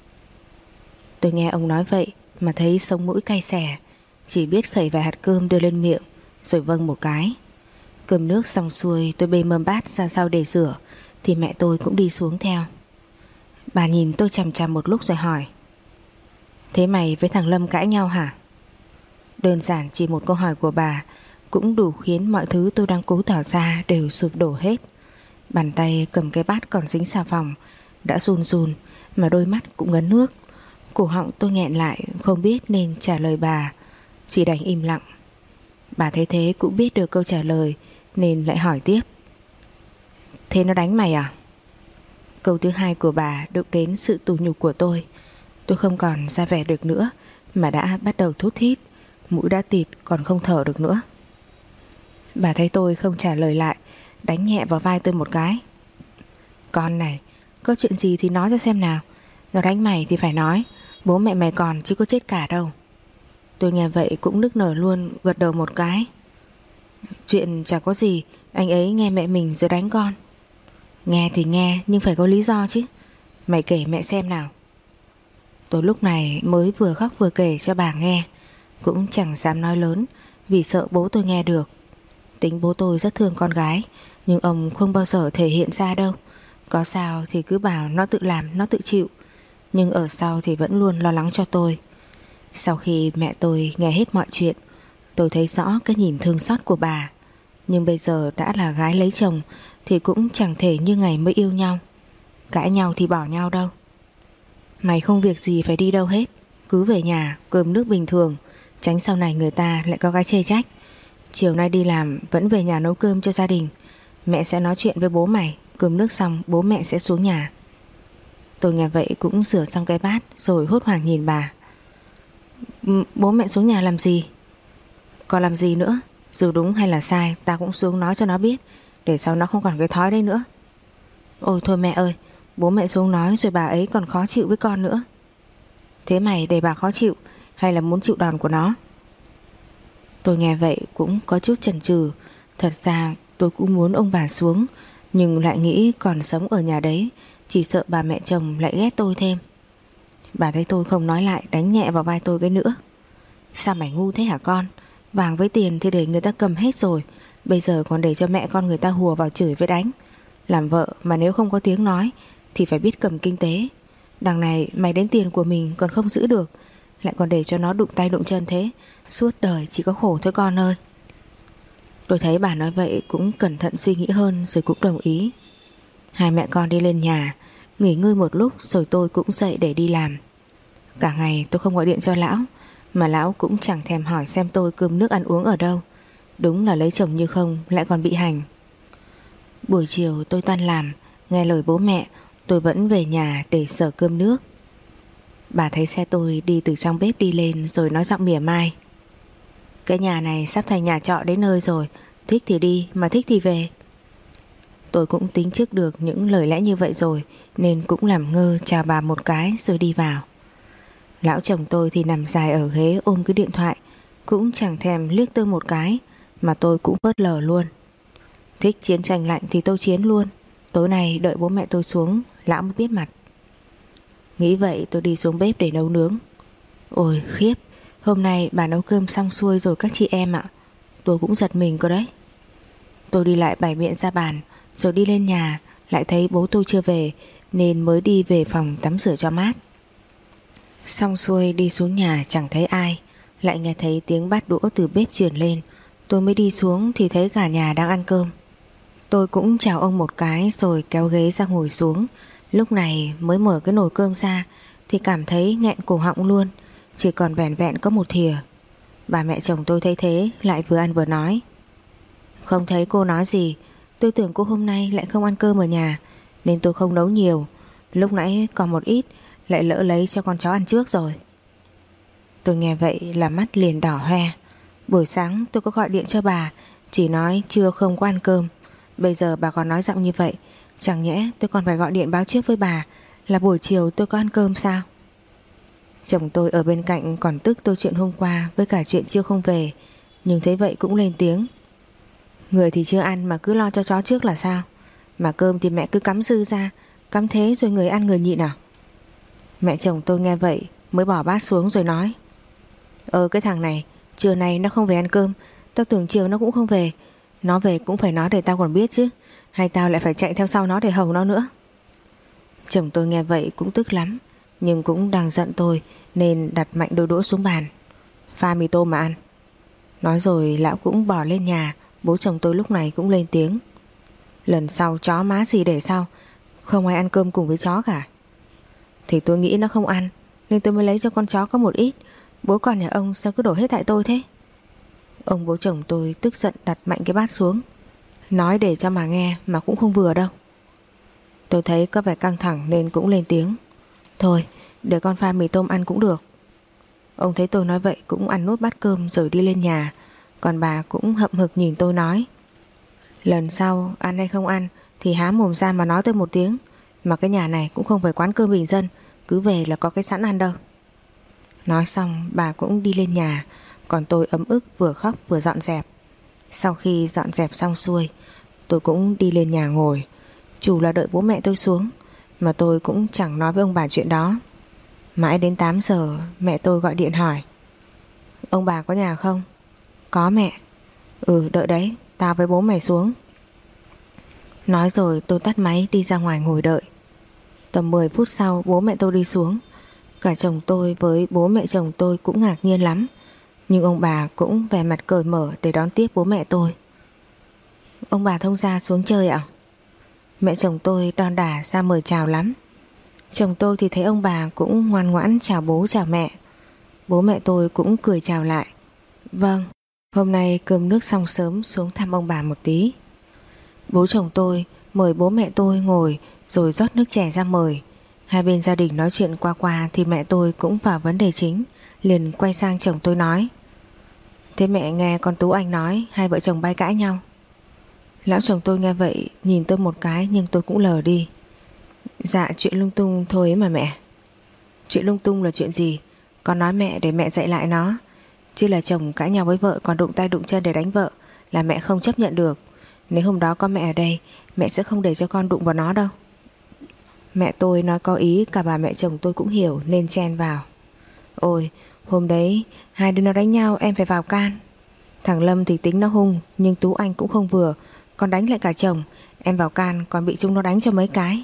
Speaker 2: Tôi nghe ông nói vậy mà thấy sống mũi cay xè, chỉ biết khẩy vài hạt cơm đưa lên miệng rồi vâng một cái. Cơm nước xong xuôi, tôi bê mâm bát ra sau để rửa thì mẹ tôi cũng đi xuống theo. Bà nhìn tôi chằm chằm một lúc rồi hỏi: Thế mày với thằng Lâm cãi nhau hả? Đơn giản chỉ một câu hỏi của bà cũng đủ khiến mọi thứ tôi đang cố tỏ ra đều sụp đổ hết. Bàn tay cầm cái bát còn dính xà phòng đã run run, mà đôi mắt cũng ngấn nước. Cổ họng tôi nghẹn lại, không biết nên trả lời bà, chỉ đành im lặng. Bà thấy thế cũng biết được câu trả lời nên lại hỏi tiếp: Thế nó đánh mày à? Câu thứ hai của bà đụng đến sự tủi nhục của tôi. Tôi không còn ra vẻ được nữa mà đã bắt đầu thút thít, mũi đã tịt còn không thở được nữa. Bà thấy tôi không trả lời lại, đánh nhẹ vào vai tôi một cái: Con này, có chuyện gì thì nói cho xem nào. Nó đánh mày thì phải nói, bố mẹ mày còn chứ có chết cả đâu. Tôi nghe vậy cũng nức nở luôn, gật đầu một cái: Chuyện chả có gì, anh ấy nghe mẹ mình rồi đánh con. Nghe thì nghe nhưng phải có lý do chứ. Mày kể mẹ xem nào. Tôi lúc này mới vừa khóc vừa kể cho bà nghe. Cũng chẳng dám nói lớn vì sợ bố tôi nghe được. Tính bố tôi rất thương con gái, nhưng ông không bao giờ thể hiện ra đâu. Có sao thì cứ bảo nó tự làm, nó tự chịu. Nhưng ở sau thì vẫn luôn lo lắng cho tôi. Sau khi mẹ tôi nghe hết mọi chuyện, tôi thấy rõ cái nhìn thương xót của bà. Nhưng bây giờ đã là gái lấy chồng thì cũng chẳng thể như ngày mới yêu nhau. Cãi nhau thì bỏ nhau đâu. Mày không việc gì phải đi đâu hết, cứ về nhà cơm nước bình thường, tránh sau này người ta lại có cái chê trách. Chiều nay đi làm vẫn về nhà nấu cơm cho gia đình. Mẹ sẽ nói chuyện với bố mày, cơm nước xong bố mẹ sẽ xuống nhà. Tôi nghe vậy cũng rửa xong cái bát rồi hốt hoảng nhìn bà. Bố mẹ xuống nhà làm gì? Còn làm gì nữa? Dù đúng hay là sai ta cũng xuống nói cho nó biết, để sau nó không còn cái thói đấy nữa. Ôi thôi mẹ ơi, bố mẹ xuống nói rồi bà ấy còn khó chịu với con nữa. Thế mày để bà khó chịu hay là muốn chịu đòn của nó? Tôi nghe vậy cũng có chút chần chừ. Thật ra tôi cũng muốn ông bà xuống, nhưng lại nghĩ còn sống ở nhà đấy chỉ sợ bà mẹ chồng lại ghét tôi thêm. Bà thấy tôi không nói lại đánh nhẹ vào vai tôi cái nữa. Sao mày ngu thế hả con? Vàng với tiền thì để người ta cầm hết rồi, bây giờ còn để cho mẹ con người ta hùa vào chửi với đánh. Làm vợ mà nếu không có tiếng nói thì phải biết cầm kinh tế. Đằng này mày đến tiền của mình còn không giữ được, lại còn để cho nó đụng tay đụng chân thế, suốt đời chỉ có khổ thôi con ơi. Tôi thấy bà nói vậy cũng cẩn thận suy nghĩ hơn rồi cũng đồng ý. Hai mẹ con đi lên nhà nghỉ ngơi một lúc rồi tôi cũng dậy để đi làm. Cả ngày tôi không gọi điện cho lão, mà lão cũng chẳng thèm hỏi xem tôi cơm nước ăn uống ở đâu. Đúng là lấy chồng như không lại còn bị hành. Buổi chiều tôi tan làm, nghe lời bố mẹ, tôi vẫn về nhà để sở cơm nước. Bà thấy xe tôi đi từ trong bếp đi lên rồi nói giọng mỉa mai. Cái nhà này sắp thành nhà trọ đến nơi rồi, thích thì đi mà thích thì về. Tôi cũng tính trước được những lời lẽ như vậy rồi, nên cũng làm ngơ chào bà một cái rồi đi vào. Lão chồng tôi thì nằm dài ở ghế ôm cái điện thoại, cũng chẳng thèm liếc tôi một cái, mà tôi cũng phớt lờ luôn. Thích chiến tranh lạnh thì tôi chiến luôn. Tối nay đợi bố mẹ tôi xuống lão mới biết mặt. Nghĩ vậy tôi đi xuống bếp để nấu nướng. Ôi khiếp, hôm nay bà nấu cơm xong xuôi rồi các chị em ạ. Tôi cũng giật mình cơ đấy. Tôi đi lại bày biện ra bàn, rồi đi lên nhà, lại thấy bố tôi chưa về, nên mới đi về phòng tắm rửa cho mát. Xong xuôi đi xuống nhà chẳng thấy ai, lại nghe thấy tiếng bát đũa từ bếp truyền lên. Tôi mới đi xuống thì thấy cả nhà đang ăn cơm. Tôi cũng chào ông một cái rồi kéo ghế ra ngồi xuống. Lúc này mới mở cái nồi cơm ra thì cảm thấy nghẹn cổ họng luôn, chỉ còn vẻn vẹn có một thìa. Bà mẹ chồng tôi thấy thế lại vừa ăn vừa nói. Không thấy cô nói gì, tôi tưởng cô hôm nay lại không ăn cơm ở nhà nên tôi không nấu nhiều. Lúc nãy còn một ít lại lỡ lấy cho con chó ăn trước rồi. Tôi nghe vậy là mắt liền đỏ hoe. Buổi sáng tôi có gọi điện cho bà, chỉ nói trưa không có ăn cơm. Bây giờ bà còn nói giọng như vậy, chẳng nhẽ tôi còn phải gọi điện báo trước với bà là buổi chiều tôi có ăn cơm sao? Chồng tôi ở bên cạnh còn tức tôi chuyện hôm qua với cả chuyện chưa không về, nhưng thấy vậy cũng lên tiếng. Người thì chưa ăn mà cứ lo cho chó trước là sao? Mà cơm thì mẹ cứ cắm dư ra, cắm thế rồi người ăn người nhịn à? Mẹ chồng tôi nghe vậy mới bỏ bát xuống rồi nói. Cái thằng này trưa nay nó không về ăn cơm, tao tưởng chiều nó cũng không về. Nó về cũng phải nói để tao còn biết chứ, hay tao lại phải chạy theo sau nó để hầu nó nữa. Chồng tôi nghe vậy cũng tức lắm, nhưng cũng đang giận tôi nên đặt mạnh đôi đũa xuống bàn. Pha mì tôm mà ăn. Nói rồi lão cũng bỏ lên nhà. Bố chồng tôi lúc này cũng lên tiếng. Lần sau chó má gì để sau, không ai ăn cơm cùng với chó cả. Thì tôi nghĩ nó không ăn nên tôi mới lấy cho con chó có một ít. Bố con nhà ông sao cứ đổ hết tại tôi thế? Ông bố chồng tôi tức giận đặt mạnh cái bát xuống. Nói để cho mà nghe mà cũng không vừa đâu. Tôi thấy có vẻ căng thẳng nên cũng lên tiếng. Thôi để con pha mì tôm ăn cũng được. Ông thấy tôi nói vậy cũng ăn nốt bát cơm rồi đi lên nhà. Còn bà cũng hậm hực nhìn tôi nói. Lần sau ăn hay không ăn thì há mồm ra mà nói tôi một tiếng. Mà cái nhà này cũng không phải quán cơm bình dân, cứ về là có cái sẵn ăn đâu. Nói xong bà cũng đi lên nhà. Còn tôi ấm ức vừa khóc vừa dọn dẹp. Sau khi dọn dẹp xong xuôi, tôi cũng đi lên nhà ngồi. Chủ là đợi bố mẹ tôi xuống, mà tôi cũng chẳng nói với ông bà chuyện đó. Mãi đến 8 giờ mẹ tôi gọi điện hỏi: ông bà có nhà không? Có mẹ. Ừ, đợi đấy, tao với bố mày xuống. Nói rồi tôi tắt máy đi ra ngoài ngồi đợi. Tầm 10 phút sau bố mẹ tôi đi xuống. Cả chồng tôi với bố mẹ chồng tôi cũng ngạc nhiên lắm, nhưng ông bà cũng vẻ mặt cởi mở để đón tiếp bố mẹ tôi. Ông bà thông gia xuống chơi ạ? Mẹ chồng tôi đon đả ra mời chào lắm. Chồng tôi thì thấy ông bà cũng ngoan ngoãn chào bố chào mẹ. Bố mẹ tôi cũng cười chào lại. Vâng, hôm nay cơm nước xong sớm xuống thăm ông bà một tí. Bố chồng tôi mời bố mẹ tôi ngồi rồi rót nước chè ra mời. Hai bên gia đình nói chuyện qua thì mẹ tôi cũng vào vấn đề chính, liền quay sang chồng tôi nói: thế mẹ nghe con Tú Anh nói hai vợ chồng bay cãi nhau. Lão chồng tôi nghe vậy nhìn tôi một cái, nhưng tôi cũng lờ đi. Dạ, chuyện lung tung thôi ấy mà mẹ. Chuyện lung tung là chuyện gì? Con nói mẹ để mẹ dạy lại nó. Chứ là chồng cãi nhau với vợ còn đụng tay đụng chân để đánh vợ là mẹ không chấp nhận được. Nếu hôm đó có mẹ ở đây, mẹ sẽ không để cho con đụng vào nó đâu. Mẹ tôi nói có ý, cả bà mẹ chồng tôi cũng hiểu nên chen vào: ôi, hôm đấy hai đứa nó đánh nhau em phải vào can. Thằng Lâm thì tính nó hung, nhưng Tú Anh cũng không vừa, còn đánh lại cả chồng. Em vào can còn bị chúng nó đánh cho mấy cái.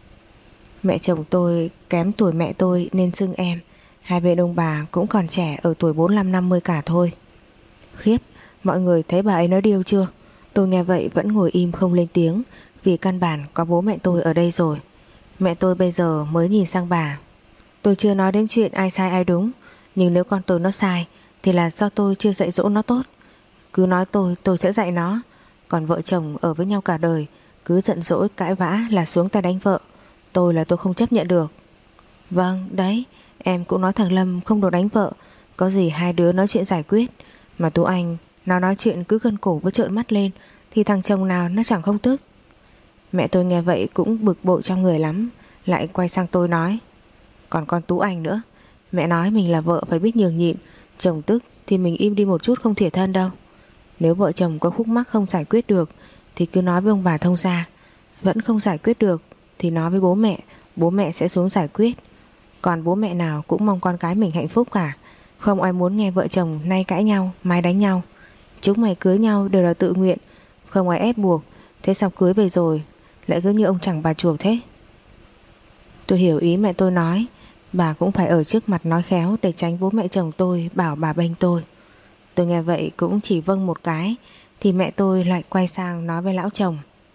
Speaker 2: Mẹ chồng tôi kém tuổi mẹ tôi nên xưng em. Hai bên ông bà cũng còn trẻ, ở tuổi 45-50 cả thôi. Khiếp, mọi người thấy bà ấy nói điêu chưa? Tôi nghe vậy vẫn ngồi im không lên tiếng, vì căn bản có bố mẹ tôi ở đây rồi. Mẹ tôi bây giờ mới nhìn sang bà. Tôi chưa nói đến chuyện ai sai ai đúng, nhưng nếu con tôi nó sai thì là do tôi chưa dạy dỗ nó tốt. Cứ nói tôi sẽ dạy nó. Còn vợ chồng ở với nhau cả đời, cứ giận dỗi cãi vã là xuống tay đánh vợ, tôi không chấp nhận được. Vâng, đấy, em cũng nói thằng Lâm không được đánh vợ. Có gì hai đứa nói chuyện giải quyết. Mà Tú Anh nó nói chuyện cứ gân cổ với trợn mắt lên, thì thằng chồng nào nó chẳng không tức. Mẹ tôi nghe vậy cũng bực bội trong người lắm, lại quay sang tôi nói: còn con Tú Anh nữa, mẹ nói mình là vợ phải biết nhường nhịn. Chồng tức thì mình im đi một chút không thiệt thân đâu. Nếu vợ chồng có khúc mắc không giải quyết được thì cứ nói với ông bà thông gia. Vẫn không giải quyết được thì nói với bố mẹ sẽ xuống giải quyết. Còn bố mẹ nào cũng mong con cái mình hạnh phúc cả. Không ai muốn nghe vợ chồng nay cãi nhau mai đánh nhau. Chúng mày cưới nhau đều là tự nguyện, không ai ép buộc. Thế sao cưới về rồi lại cứ như ông chẳng bà chuộc thế? Tôi hiểu ý mẹ tôi nói. Bà cũng phải ở trước mặt nói khéo để tránh bố mẹ chồng tôi bảo bà bênh tôi. Tôi nghe vậy cũng chỉ vâng một cái, thì mẹ tôi lại quay sang nói với lão chồng: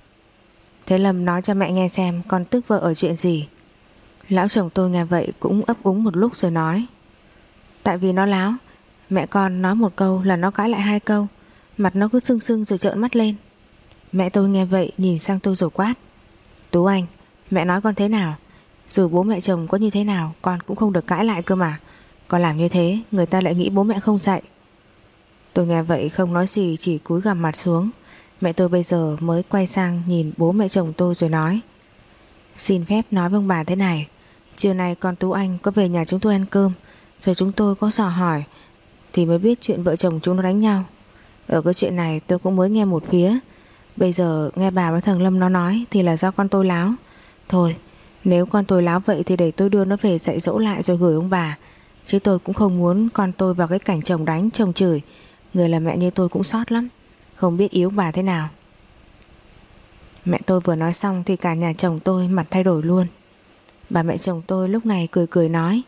Speaker 2: thế Lâm nói cho mẹ nghe xem con tức vợ ở chuyện gì. Lão chồng tôi nghe vậy cũng ấp úng một lúc rồi nói: tại vì nó láo. Mẹ con nói một câu là nó cãi lại hai câu, mặt nó cứ sưng sưng rồi trợn mắt lên. Mẹ tôi nghe vậy nhìn sang tôi rồi quát: Tú Anh, mẹ nói con thế nào? Dù bố mẹ chồng có như thế nào con cũng không được cãi lại cơ mà. Con làm như thế người ta lại nghĩ bố mẹ không dạy. Tôi nghe vậy không nói gì, chỉ cúi gằm mặt xuống. Mẹ tôi bây giờ mới quay sang nhìn bố mẹ chồng tôi rồi nói: xin phép nói với ông bà thế này. Trưa nay con Tú Anh có về nhà chúng tôi ăn cơm, rồi chúng tôi có dò hỏi thì mới biết chuyện vợ chồng chúng nó đánh nhau. Ở cái chuyện này tôi cũng mới nghe một phía. Bây giờ nghe bà với thằng Lâm nó nói thì là do con tôi láo. Thôi, nếu con tôi láo vậy thì để tôi đưa nó về dạy dỗ lại rồi gửi ông bà. Chứ tôi cũng không muốn con tôi vào cái cảnh chồng đánh chồng chửi. Người là mẹ như tôi cũng sót lắm, không biết yếu bà thế nào. Mẹ tôi vừa nói xong thì cả nhà chồng tôi mặt thay đổi luôn. Bà mẹ chồng tôi lúc này cười cười nói: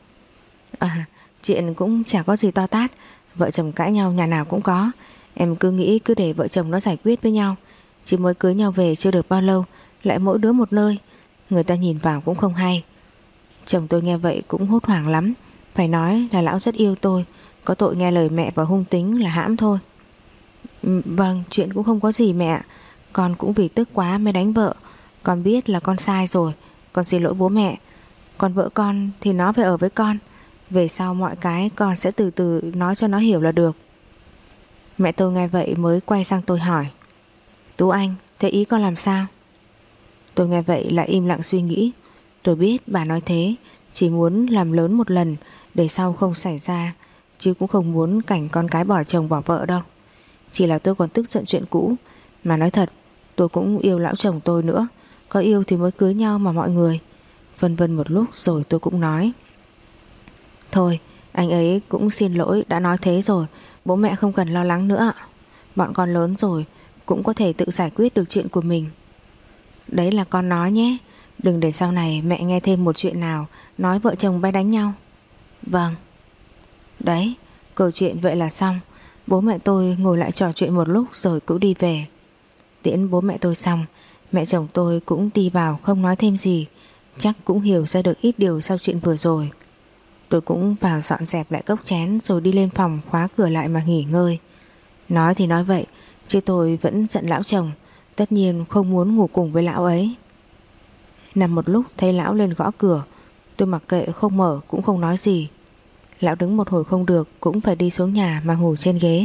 Speaker 2: chuyện cũng chả có gì to tát. Vợ chồng cãi nhau nhà nào cũng có. Em cứ nghĩ cứ để vợ chồng nó giải quyết với nhau. Chỉ mới cưới nhau về chưa được bao lâu lại mỗi đứa một nơi, người ta nhìn vào cũng không hay. Chồng tôi nghe vậy cũng hốt hoảng lắm. Phải nói là lão rất yêu tôi, có tội nghe lời mẹ và hung tính là hãm thôi. Vâng, chuyện cũng không có gì mẹ. Con cũng vì tức quá mới đánh vợ. Con biết là con sai rồi, con xin lỗi bố mẹ. Còn vợ con thì nó phải ở với con. Về sau mọi cái con sẽ từ từ nói cho nó hiểu là được. Mẹ tôi nghe vậy mới quay sang tôi hỏi: Tú Anh, thế ý con làm sao? Tôi nghe vậy lại im lặng suy nghĩ. Tôi biết bà nói thế chỉ muốn làm lớn một lần để sau không xảy ra, chứ cũng không muốn cảnh con cái bỏ chồng bỏ vợ đâu. Chỉ là tôi còn tức giận chuyện cũ. Mà nói thật, tôi cũng yêu lão chồng tôi nữa. có yêu thì mới cưới nhau mà mọi người. Vân vân một lúc rồi tôi cũng nói: Thôi, anh ấy cũng xin lỗi đã nói thế rồi, bố mẹ không cần lo lắng nữa. Bọn con lớn rồi, cũng có thể tự giải quyết được chuyện của mình. Đấy là con nói nhé, đừng để sau này mẹ nghe thêm một chuyện nào nói vợ chồng bay đánh nhau. Vâng. Đấy, câu chuyện vậy là xong. Bố mẹ tôi ngồi lại trò chuyện một lúc rồi cũng đi về. Tiễn bố mẹ tôi xong, mẹ chồng tôi cũng đi vào không nói thêm gì, chắc cũng hiểu ra được ít điều sau chuyện vừa rồi. Tôi cũng vào dọn dẹp lại cốc chén rồi đi lên phòng khóa cửa lại mà nghỉ ngơi. Nói thì nói vậy, chứ tôi vẫn giận lão chồng, tất nhiên không muốn ngủ cùng với lão ấy. Nằm một lúc thấy lão lên gõ cửa, tôi mặc kệ không mở cũng không nói gì. Lão đứng một hồi không được cũng phải đi xuống nhà mà ngủ trên ghế.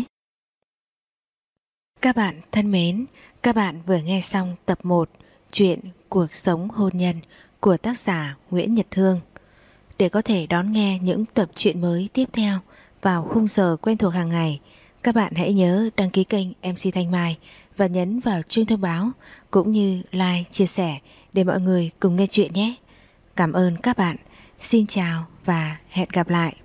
Speaker 2: Các bạn thân mến, các bạn vừa nghe xong tập 1 truyện Cuộc sống hôn nhân của tác giả Nguyễn Nhật Thương. Để có thể đón nghe những tập truyện mới tiếp theo vào khung giờ quen thuộc hàng ngày, các bạn hãy nhớ đăng ký kênh MC Thanh Mai và nhấn vào chuông thông báo cũng như like, chia sẻ để mọi người cùng nghe chuyện nhé. Cảm ơn các bạn. Xin chào và hẹn gặp lại.